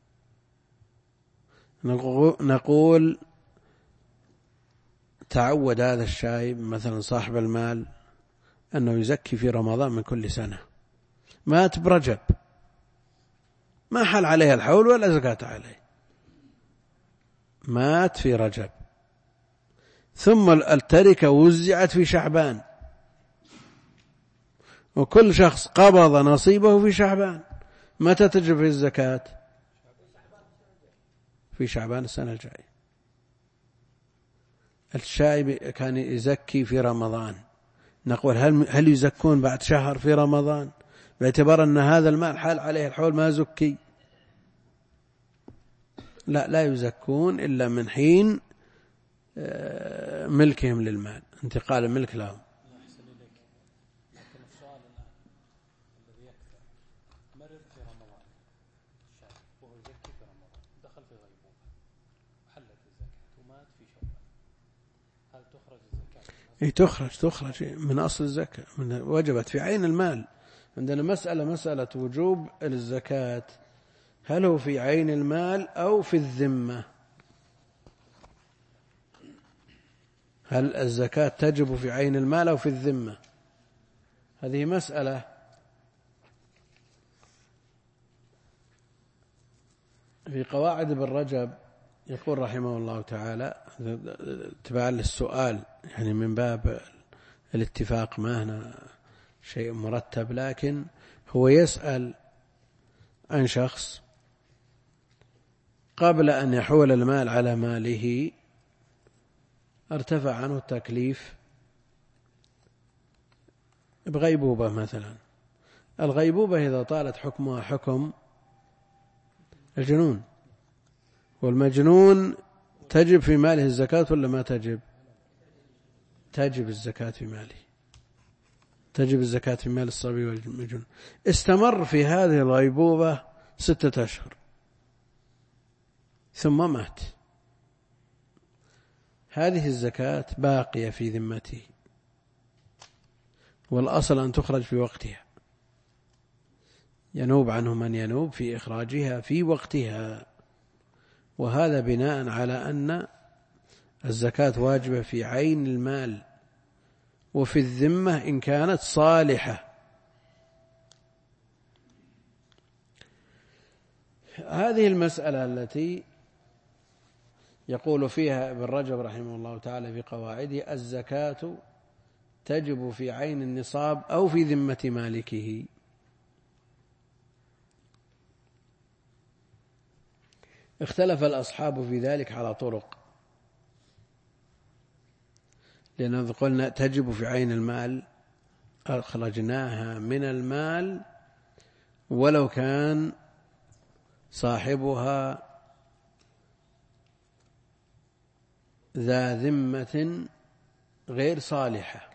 نقول تعود هذا الشايب مثلا صاحب المال أنه يزكي في رمضان من كل سنة، مات برجب ما حل عليه الحول ولا زكاة عليه، مات في رجب ثم التركة وزعت في شعبان وكل شخص قبض نصيبه في شعبان، متى تجب في الزكاة؟ في شعبان السنة الجاية. الشايب كان يزكي في رمضان، نقول هل يزكون بعد شهر في رمضان باعتبار أن هذا المال حال عليه الحول ما زكي؟ لا يزكون إلا من حين ملكهم للمال، انتقال الملك لهم. تخرج من أصل الزكاة، وجبت في عين المال. عندنا مسألة وجوب الزكاة، هل هو في عين المال أو في الذمة؟ هل الزكاة تجب في عين المال أو في الذمة؟ هذه مسألة. في قواعد ابن رجب يقول رحمه الله تعالى تبعا للسؤال، يعني من باب الاتفاق، ما هنا شيء مرتب، لكن هو يسأل عن شخص قبل أن يحول المال على ماله ارتفع عنه التكليف بغيبوبة مثلا. الغيبوبة إذا طالت حكمها حكم الجنون، والمجنون تجب في ماله الزكاة ولا ما تجب؟ تجب الزكاة في ماله. تجب الزكاة في مال الصبي والمجنون. استمر في هذه الغيبوبة 6 أشهر ثم مات، هذه الزكاة باقية في ذمته، والأصل أن تخرج في وقتها، ينوب عنه من ينوب في إخراجها في وقتها، وهذا بناء على أن الزكاة واجبة في عين المال وفي الذمة إن كانت صالحة. هذه المسألة التي يقول فيها ابن رجب رحمه الله تعالى في قواعده: الزكاة تجب في عين النصاب أو في ذمة مالكه. اختلف الأصحاب في ذلك على طرق، لأنه قلنا تجب في عين المال، أخرجناها من المال ولو كان صاحبها ذا ذمة غير صالحة.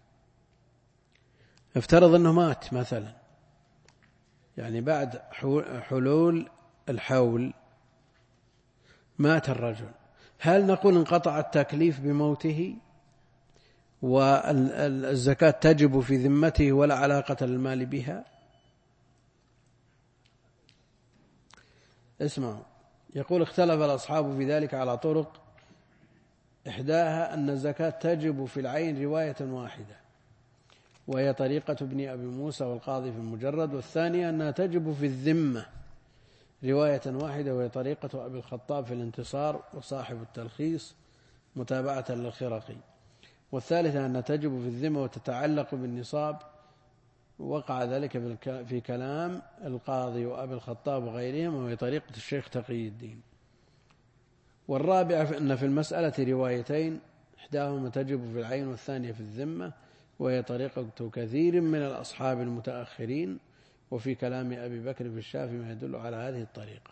افترض أنه مات مثلا، يعني بعد حلول الحول مات الرجل، هل نقول انقطع التكليف بموته والزكاة تجب في ذمته ولا علاقة للمال بها؟ اسمعوا، يقول: اختلف الأصحاب في ذلك على طرق، إحداها أن الزكاة تجب في العين رواية واحدة، وهي طريقة ابن أبي موسى والقاضي في المجرد، والثانية أنها تجب في الذمة رواية واحدة، وهي طريقة أبي الخطاب في الانتصار وصاحب التلخيص متابعة للخرقي، والثالثة أنها تجب في الذمة وتتعلق بالنصاب، وقع ذلك في كلام القاضي وأبي الخطاب وغيرهم، وهي طريقة الشيخ تقي الدين. والرابعة أن في المسألة روايتين، إحداهما تجب في العين والثانية في الذمة، وهي طريقة كثير من الأصحاب المتأخرين، وفي كلام أبي بكر في الشافعي ما يدل على هذه الطريقة.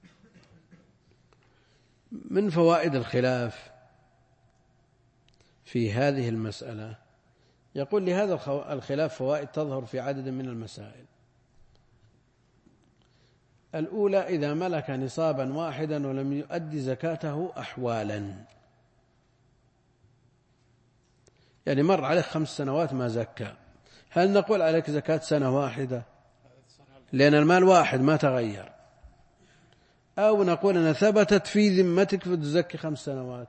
من فوائد الخلاف في هذه المسألة، يقول: لهذا الخلاف فوائد تظهر في عدد من المسائل. الأولى: إذا ملك نصابا واحدا ولم يؤدي زكاته أحوالا، يعني مر عليه 5 سنوات ما زكى، هل نقول عليك زكاة سنة واحدة لأن المال واحد ما تغير، أو نقول أنها ثبتت في ذمتك فتزكي 5 سنوات؟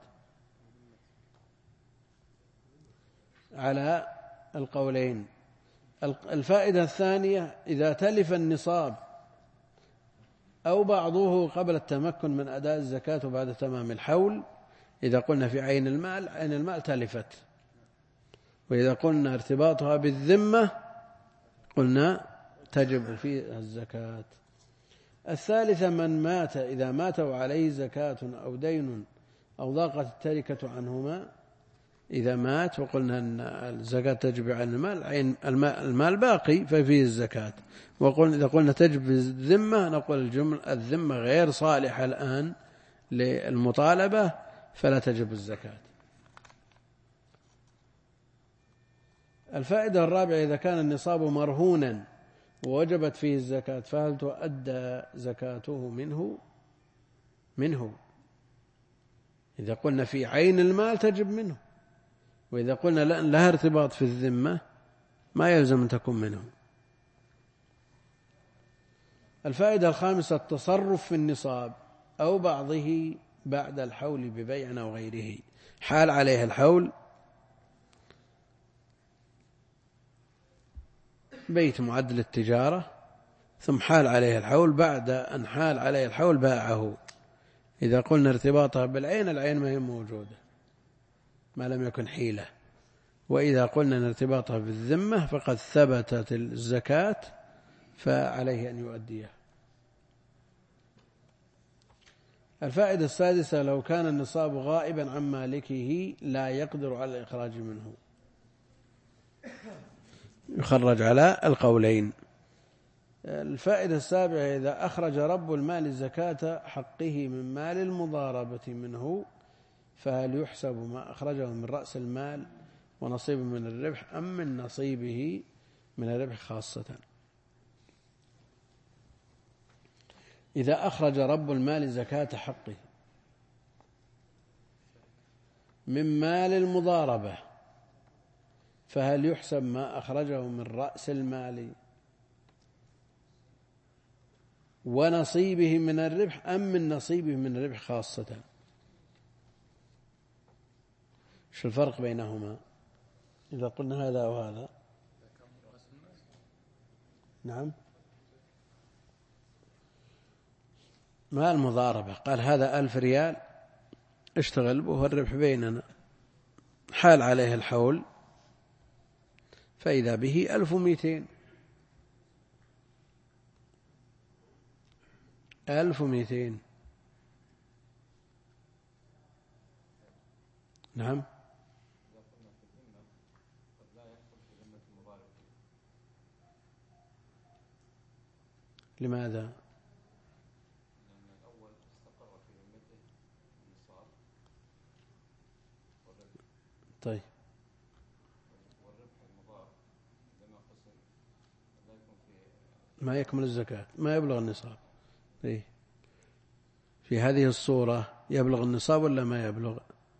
على القولين. الفائدة الثانية: إذا تلف النصاب أو بعضه قبل التمكن من أداء الزكاة بعد تمام الحول، إذا قلنا في عين المال، عين المال تلفت، وإذا قلنا ارتباطها بالذمة قلنا تجب فيها الزكاة. الثالثة: من مات إذا مات وعليه زكاة أو دين أو ضاقت التركة عنهما، إذا مات وقلنا أن الزكاة تجب عن المال، المال باقي ففيه الزكاة، إذا قلنا تجب الذمة نقول الذمة غير صالحة الآن للمطالبة فلا تجب الزكاة. الفائدة الرابعة: إذا كان النصاب مرهونا ووجبت فيه الزكاة فهل تؤدى زكاته منه؟ إذا قلنا في عين المال تجب منه، وإذا قلنا لها ارتباط في الذمة ما يلزم أن تكون منه. الفائدة الخامسة: التصرف في النصاب أو بعضه بعد الحول ببيع أو غيره، حال عليه الحول، بيت معد للتجارة ثم حال عليه الحول، بعد أن حال عليه الحول باعه، إذا قلنا ارتباطها بالعين، العين ما هي موجودة ما لم يكن حيلة، وإذا قلنا ان ارتباطها بالذمة فقد ثبتت الزكاة فعليه أن يؤديها. الفائدة السادسة: لو كان النصاب غائبا عن مالكه لا يقدر على الإخراج منه، يخرج على القولين. الفائدة السابعة: إذا أخرج رب المال زكاة حقه من مال المضاربة منه فهل يحسب ما أخرجه من رأس المال ونصيبه من الربح أم من نصيبه من الربح خاصة. إذا أخرج رب المال زكاة حقه من مال المضاربة فهل يحسب ما أخرجه من رأس المال ونصيبه من الربح أم من نصيبه من الربح خاصة؟ شو الفرق بينهما إذا قلنا هذا وهذا؟ نعم، مال مضاربة قال هذا 1000 ريال اشتغل به والربح بيننا، حال عليه الحول فإذا به 1200. 1200. نعم. لماذا؟ طيب ما يكمل الزكاة، ما يبلغ النصاب. إيه؟ في هذه الصورة يبلغ النصاب ولا ما يبلغ؟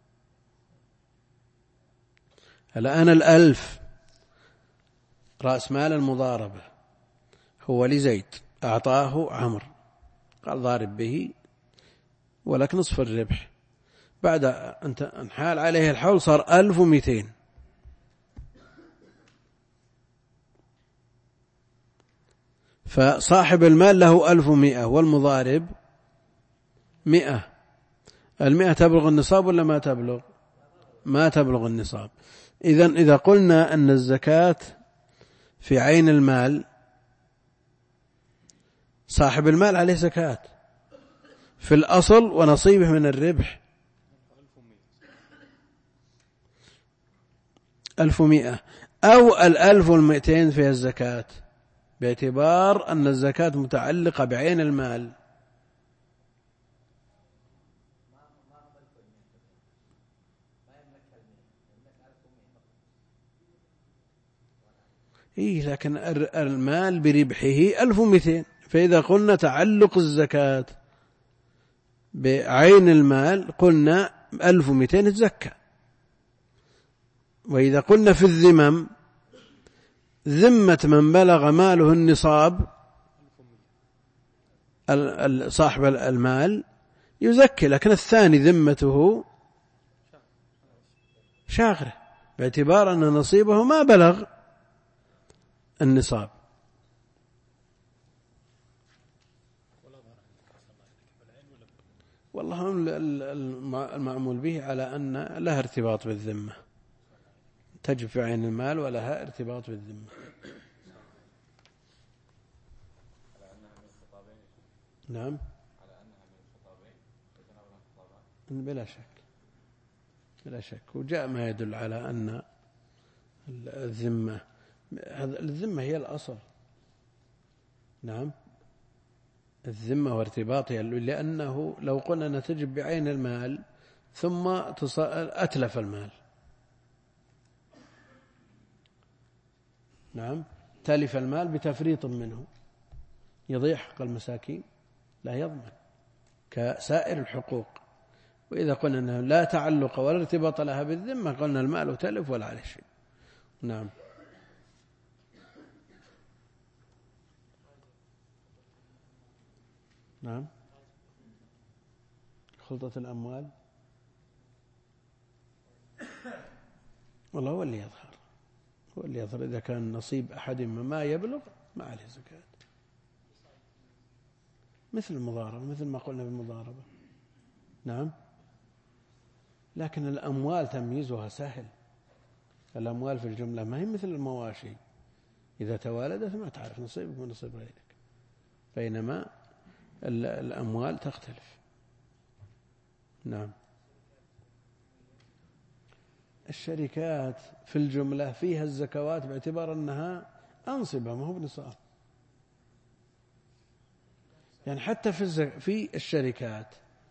الآن 1000 رأس مال المضاربة هو لزيد، أعطاه عمرو قال ضارب به ولك نصف الربح، بعد أن انحال عليه الحول صار 1200. فصاحب المال له 1100 والمضارب 100. 100 تبلغ النصاب ولا ما تبلغ؟ ما تبلغ النصاب. إذا قلنا أن الزكاة في عين المال، صاحب المال عليه زكاة في الأصل ونصيبه من الربح 1100 أو 1200 فيها الزكاة، باعتبار أن الزكاة متعلقة بعين المال. إيه لكن المال بربحه 1200، فإذا قلنا تعلق الزكاة بعين المال قلنا 1200 تزكى. وإذا قلنا في الذمم، ذمة من بلغ ماله النصاب صاحب المال يزكي، لكن الثاني ذمته شاغرة باعتبار أن نصيبه ما بلغ النصاب. والله المعمول به على أن لها ارتباط بالذمة، تجب في عين المال ولها ارتباط بالذمة. نعم بلا شك، بلا شك. وجاء ما يدل على أن الذمة هي الأصل. نعم، الذمة وارتباطها، لأنه لو قلنا أنها تجب بعين المال ثم أتلف المال، نعم، تلف المال بتفريط منه يضيع حق المساكين، لا يضمن كسائر الحقوق. وإذا قلنا أنه لا تعلق ولا ارتباط لها بالذمة قلنا المال تلف ولا عليه شيء. نعم. نعم، خلطة الأموال والله هو اللي يظهر، هو اللي يظهر. إذا كان نصيب أحد ما يبلغ ما عليه زكاة، مثل المضاربة، مثل ما قلنا بالمضاربة. نعم، لكن الأموال تمييزها سهل. الأموال في الجملة ما هي مثل المواشي، إذا توالدت ما تعرف نصيبك ونصيب غيرك، بينما الأموال تختلف. نعم، الشركات في الجملة فيها الزكوات باعتبار أنها أنصبة ما هو بنصاب. يعني حتى في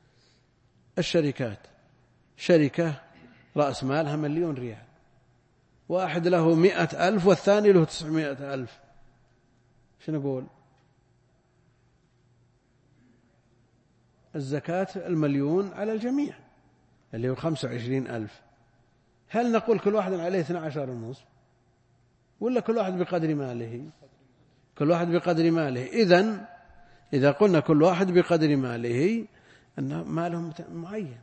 الشركات شركة رأس مالها 1,000,000 ريال واحد له 100,000 والثاني له 900,000، شو نقول؟ الزكاة 1,000,000 على الجميع اللي هو 25,000. هل نقول كل واحد عليه 12.5 ولا كل واحد بقدر ماله؟ كل واحد بقدر ماله. إذا قلنا كل واحد بقدر ماله أن ماله معين.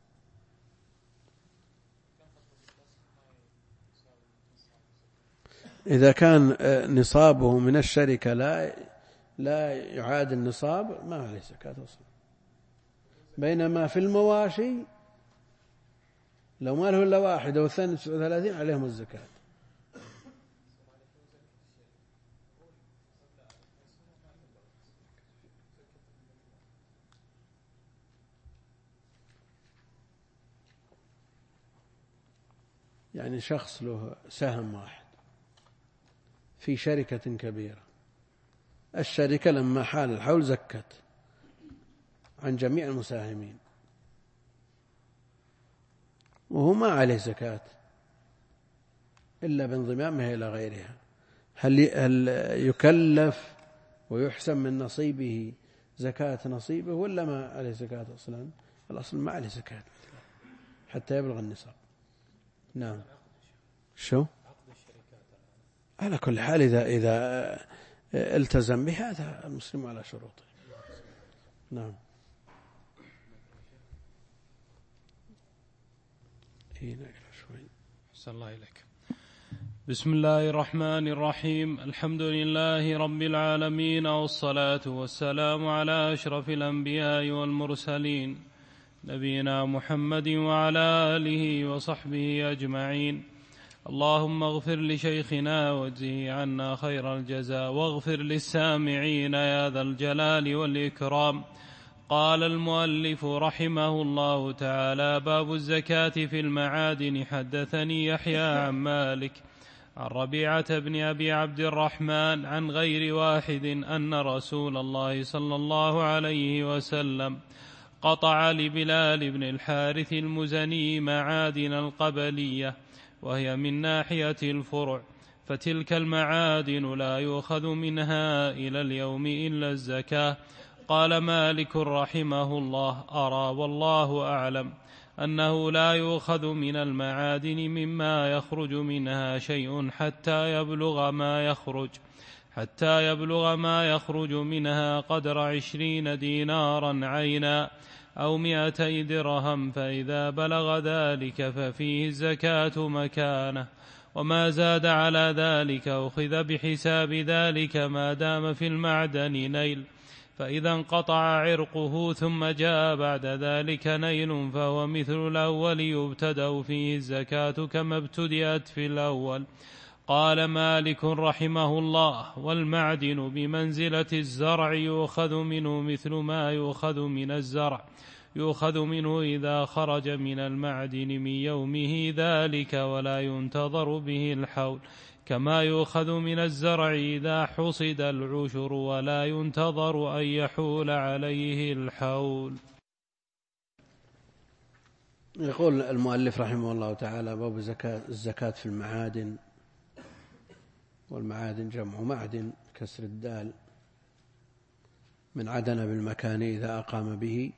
إذا كان نصابه من الشركة لا يعادل النصاب ما عليه زكاة أصلا. بينما في المواشي لو ما له إلا واحد أو الثاني 39 عليهم الزكاة. يعني شخص له سهم واحد في شركة كبيرة، الشركة لما حال الحول زكت عن جميع المساهمين وهو ما عليه زكاة إلا بانضمامه إلى غيرها. هل يكلف ويحسن من نصيبه زكاة نصيبه ولا ما عليه زكاة أصلا؟ الأصل ما عليه زكاة حتى يبلغ النصاب. نعم. شو على كل حال إذا التزم بهذا المسلم على شروطه. نعم. أحسن الله إليك. بسم الله الرحمن الرحيم. الحمد لله رب العالمين، والصلاة والسلام على أشرف الأنبياء والمرسلين نبينا محمد وعلى آله وصحبه أجمعين. اللهم اغفر لشيخنا واجزه عنا خير الجزاء، واغفر للسامعين يا ذا الجلال والإكرام. قال المؤلف رحمه الله تعالى: باب الزكاة في المعادن. حدثني يحيى عن مالك عن ربيعة بن أبي عبد الرحمن عن غير واحد أن رسول الله صلى الله عليه وسلم قطع لبلال بن الحارث المزني معادن القبلية، وهي من ناحية الفرع، فتلك المعادن لا يؤخذ منها إلى اليوم إلا الزكاة. قال مالك رحمه الله: أرى والله أعلم أنه لا يؤخذ من المعادن مما يخرج منها شيء حتى يبلغ ما يخرج منها قدر 20 دينارا عينا أو 200 درهم، فإذا بلغ ذلك ففيه الزكاة مكانه، وما زاد على ذلك أخذ بحساب ذلك ما دام في المعدن نيل، فإذا انقطع عرقه ثم جاء بعد ذلك نيل فهو مثل الأول يبتدأ فيه الزكاة كما ابتدأت في الأول. قال مالك رحمه الله: والمعدن بمنزلة الزرع، يؤخذ منه مثل ما يؤخذ من الزرع، يؤخذ منه إذا خرج من المعدن من يومه ذلك ولا ينتظر به الحول، كما يؤخذ من الزرع إذا حصد العشر ولا ينتظر أن يحول عليه الحول. يقول المؤلف رحمه الله تعالى: باب الزكاة في المعادن. والمعادن جمع معدن كسر الدال، من عدن بالمكان إذا أقام به،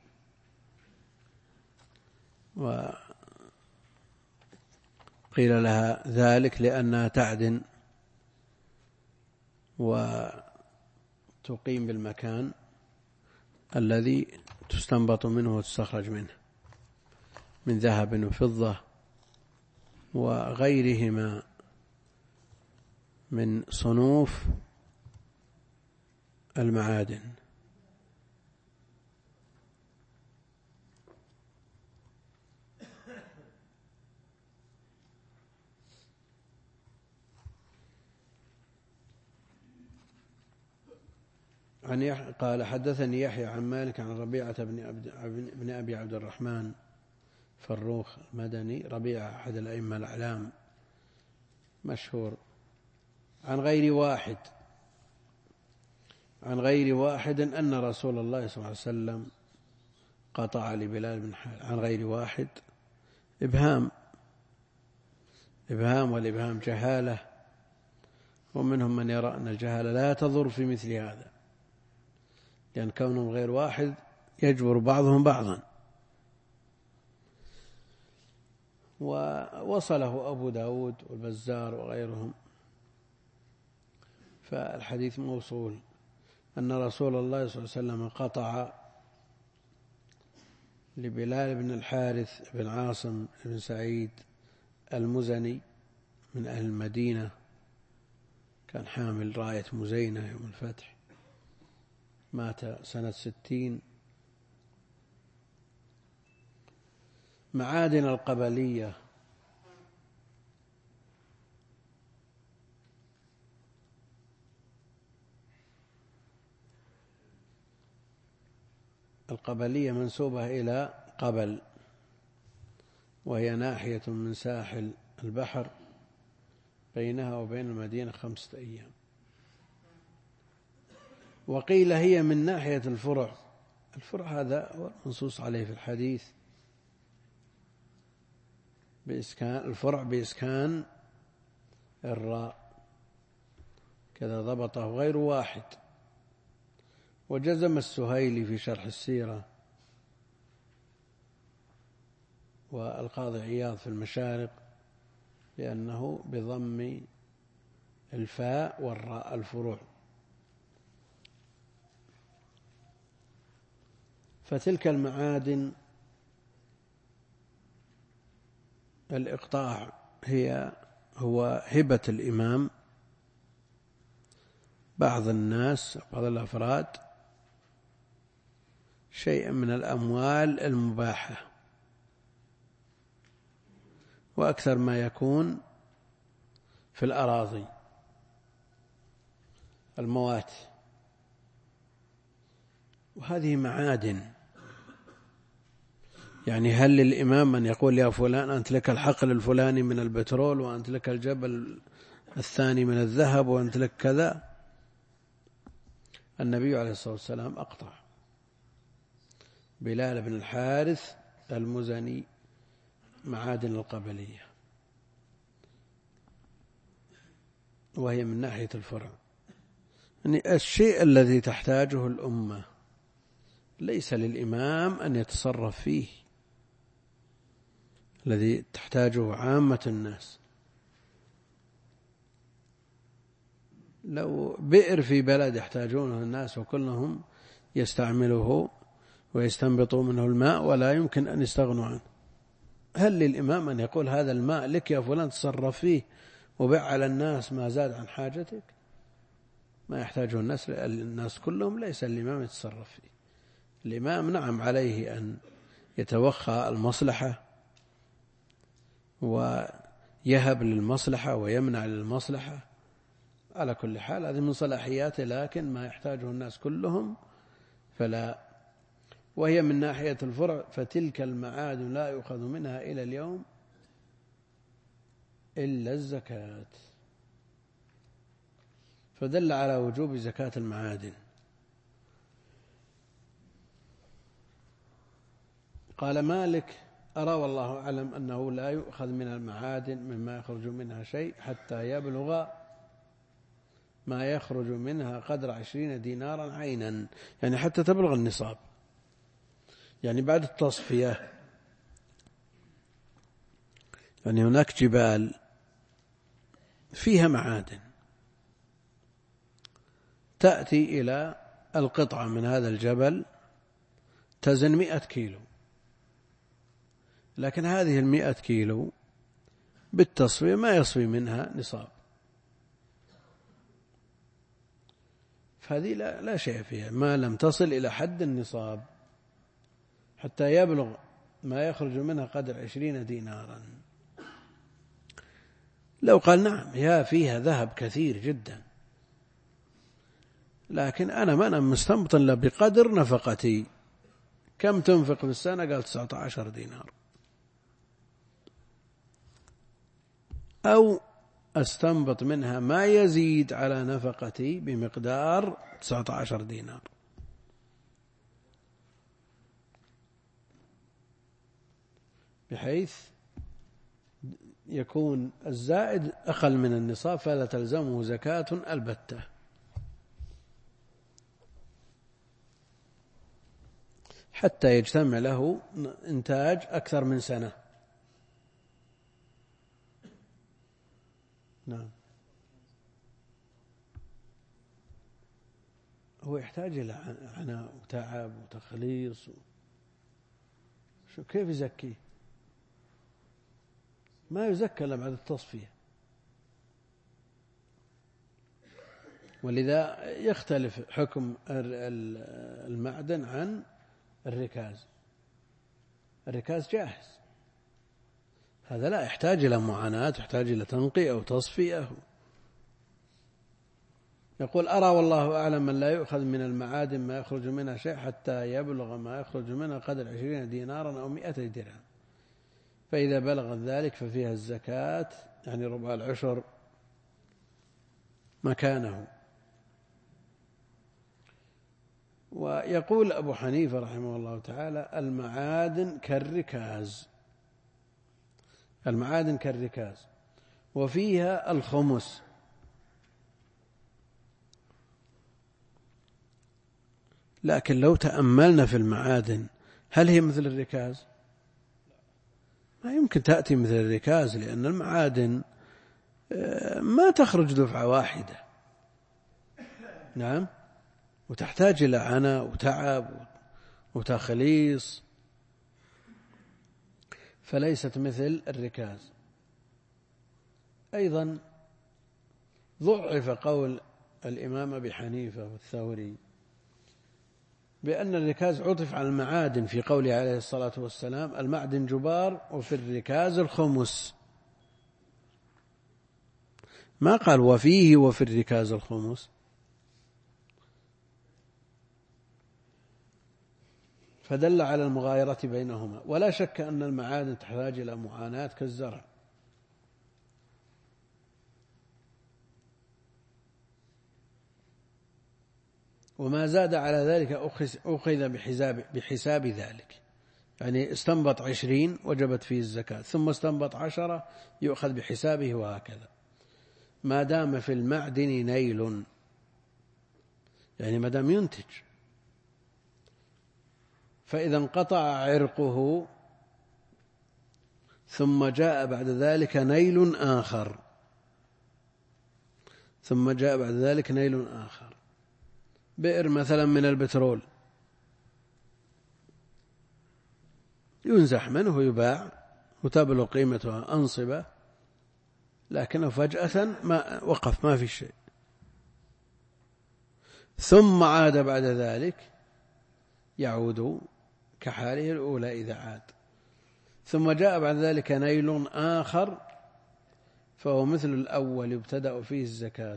وقيل لها ذلك لأنها تعدن وتقيم بالمكان الذي تستنبط منه وتستخرج منه من ذهب وفضة وغيرهما من صنوف المعادن. قال: حدثني يحيى عن مالك عن ربيعة بن أبي عبد الرحمن فروخ المدني، ربيعة أحد الأئمة الأعلام مشهور، عن غير واحد أن رسول الله صلى الله عليه وسلم قطع لبلال بن حارث. عن غير واحد إبهام، إبهام، والإبهام جهالة، ومنهم من يرى أن الجهالة لا تضر في مثل هذا، لأن كونهم غير واحد يجبر بعضهم بعضا. ووصله أبو داود والبزار وغيرهم، فالحديث موصول أن رسول الله صلى الله عليه وسلم قطع لبلال بن الحارث بن عاصم بن سعيد المزني من أهل المدينة، كان حامل راية مزينة يوم الفتح، مات سنة 60. معادن القبلية. القبلية منسوبة إلى قبل، وهي ناحية من ساحل البحر بينها وبين المدينة 5 أيام. وقيل هي من ناحية الفرع. الفرع هذا هو المنصوص عليه في الحديث بإسكان الفرع بإسكان الراء، كذا ضبطه غير واحد. وجزم السهيلي في شرح السيرة والقاضي عياض في المشارق لأنه بضم الفاء والراء الفروع. فتلك المعادن الإقطاع هو هبة الإمام بعض الناس بعض الأفراد شيء من الأموال المباحة، وأكثر ما يكون في الأراضي الموات، وهذه معادن. يعني هل للإمام من يقول يا فلان أنت لك الحقل الفلاني من البترول، وأنت لك الجبل الثاني من الذهب، وأنت لك كذا؟ النبي عليه الصلاة والسلام أقطع بلال بن الحارث المزني معادن القبلية، وهي من ناحية الفرع. يعني الشيء الذي تحتاجه الأمة ليس للإمام أن يتصرف فيه، الذي تحتاجه عامة الناس. لو بئر في بلد يحتاجونه الناس وكلهم يستعمله ويستنبطوا منه الماء ولا يمكن أن يستغنوا عنه، هل للإمام أن يقول هذا الماء لك يا فلان تصرف فيه وبيع على الناس ما زاد عن حاجتك؟ ما يحتاجه الناس كلهم ليس الإمام يتصرف فيه. الإمام نعم عليه أن يتوخى المصلحة ويهب للمصلحة ويمنع للمصلحة، على كل حال هذه من صلاحياته، لكن ما يحتاجه الناس كلهم فلا. وهي من ناحية الفرع، فتلك المعادن لا يؤخذ منها إلى اليوم إلا الزكاة، فدل على وجوب زكاة المعادن. قال مالك: أرى والله أعلم أنه لا يؤخذ من المعادن مما يخرج منها شيء حتى يبلغ ما يخرج منها قدر 20 دينارا عينا، يعني حتى تبلغ النصاب. يعني بعد التصفية، يعني هناك جبال فيها معادن تأتي إلى القطعة من هذا الجبل تزن 100 كيلو، لكن هذه 100 كيلو بالتصفية ما يصفي منها نصاب، فهذه لا شيء فيها ما لم تصل إلى حد النصاب حتى يبلغ ما يخرج منها قدر 20 دينارا. لو قال نعم يا فيها ذهب كثير جدا، لكن أنا مستنبط إلا بقدر نفقتي، كم تنفق في السنة؟ قال 19 دينار، أو أستنبط منها ما يزيد على نفقتي بمقدار 19 دينار. يكون الزائد أقل من النصاب فلا تلزمه زكاة البتة. حتى يجتمع له إنتاج أكثر من سنة. نعم. هو يحتاج إلى عناء وتعب وتخليص كيف يزكيه؟ ما يزكى إلا بعد التصفية. ولذا يختلف حكم المعدن عن الركاز. الركاز جاهز، هذا لا يحتاج إلى معاناة، يحتاج إلى تنقية أو تصفية. يقول أرى والله أعلم من لا يؤخذ من المعادن ما يخرج منها شيء حتى يبلغ ما يخرج منها قدر 20 دينارا أو 100 درهم، فإذا بلغ ذلك ففيها الزكاة، يعني ربع العشر مكانه. ويقول أبو حنيفة رحمه الله تعالى المعادن كالركاز، المعادن كالركاز وفيها الخمس. لكن لو تأملنا في المعادن هل هي مثل الركاز؟ ما يمكن تأتي مثل الركاز، لأن المعادن ما تخرج دفعة واحدة. نعم، وتحتاج إلى عناء وتعب وتخليص، فليست مثل الركاز. أيضا ضعف قول الإمام أبي حنيفة والثوري بأن الركاز عطف على المعادن في قوله عليه الصلاة والسلام المعدن جبار وفي الركاز الخمس، ما قال وفيه وفي الركاز الخمس. فدل على المغايرة بينهما. ولا شك أن المعادن تحتاج إلى معاناة كالزرع. وما زاد على ذلك أخذ بحساب ذلك، يعني استنبط 20 وجبت فيه الزكاة، ثم استنبط 10 يؤخذ بحسابه، وهكذا ما دام في المعدن نيل، يعني ما دام ينتج. فإذا انقطع عرقه ثم جاء بعد ذلك نيل آخر، بئر مثلا من البترول ينزح منه ويباع وتبلغ قيمتها أنصبة، لكنه فجأة ما وقف، ما في شيء، ثم عاد بعد ذلك يعود كحاله الأولى إذا عاد، ثم جاء بعد ذلك نيل آخر فهو مثل الأول يبتدأ فيه الزكاة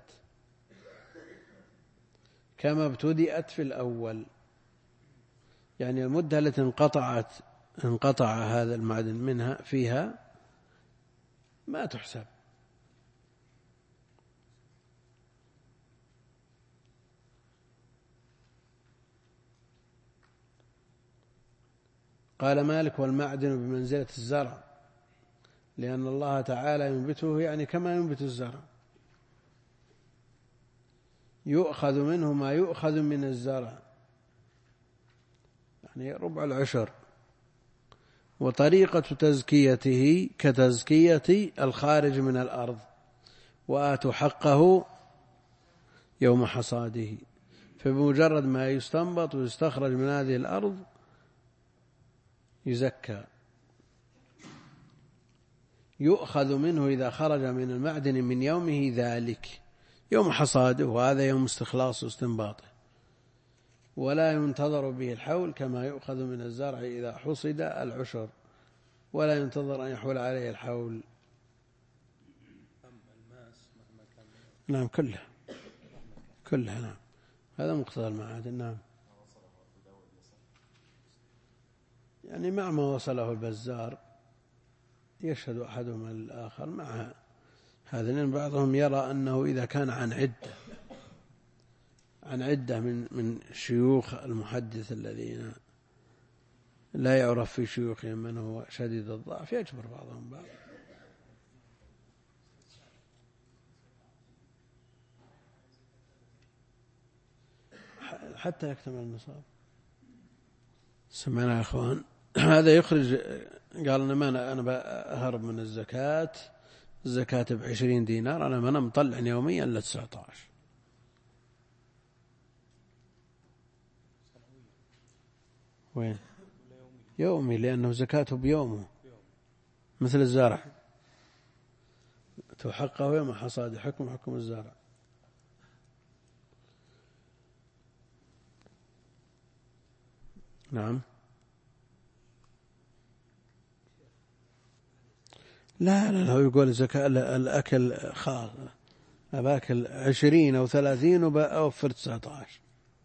كما ابتدأت في الأول، يعني المدة التي انقطع هذا المعدن منها فيها ما تحسب. قال مالك والمعدن بمنزلة الزرع، لأن الله تعالى ينبته يعني كما ينبت الزرع، يؤخذ منه ما يؤخذ من الزرع، يعني ربع العشر. وطريقة تزكيته كتزكية الخارج من الأرض، وآتوا حقه يوم حصاده، فبمجرد ما يستنبط ويستخرج من هذه الأرض يزكى. يؤخذ منه إذا خرج من المعدن من يومه ذلك يوم حصاده، وهذا يوم استخلاص واستنباطه، ولا ينتظر به الحول كما يؤخذ من الزرع إذا حصد العشر، ولا ينتظر أن يحول عليه الحول. نعم كلها نعم، هذا مقتضى المعادن. نعم، يعني مع ما وصله البزار يشهد أحدهما الآخر مع هذا، لأن بعضهم يرى أنه إذا كان عن عدة من شيوخ المحدث الذين لا يعرف في شيوخهم من هو شديد الضعف يجبر بعضهم بعض. حتى يكتمل النصاب. سمعنا يا أخوان. هذا يخرج، قال أنا بأهرب من الزكاة ب20 دينار، أنا ما مطلع يوميا إلا 19. وين؟ يومي، لأنه زكاته بيومه مثل الزارع، تحقه يوم حصاد، حكم الزارع. نعم. لا هو يقول زكاة الأكل خاص، أباكل 20 أو 30 وبأوفر 19.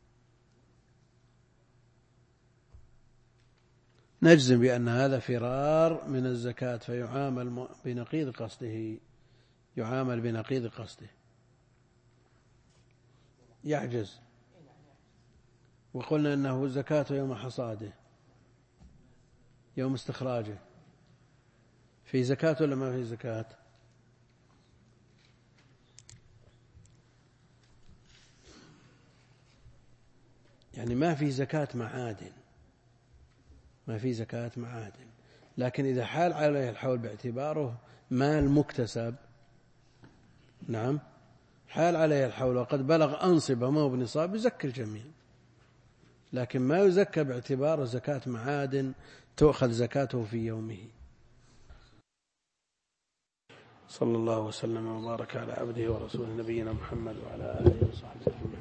نجزم بأن هذا فرار من الزكاة، فيعامل بنقيض قصده، يعامل بنقيض قصده، يعجز. وقلنا أنه زكاة يوم حصاده، يوم استخراجه. في زكاة ولا ما في زكاة؟ يعني ما في زكاة معادن، ما في زكاة معادن. لكن إذا حال عليه الحول باعتباره مال مكتسب، نعم، حال عليه الحول وقد بلغ أنصبه ما هو بنصاب، يزكي الجميع. لكن ما يزكى باعتباره زكاة معادن، تؤخذ زكاته في يومه. صلى الله وسلم وبارك على عبده ورسوله نبينا محمد وعلى آله وصحبه.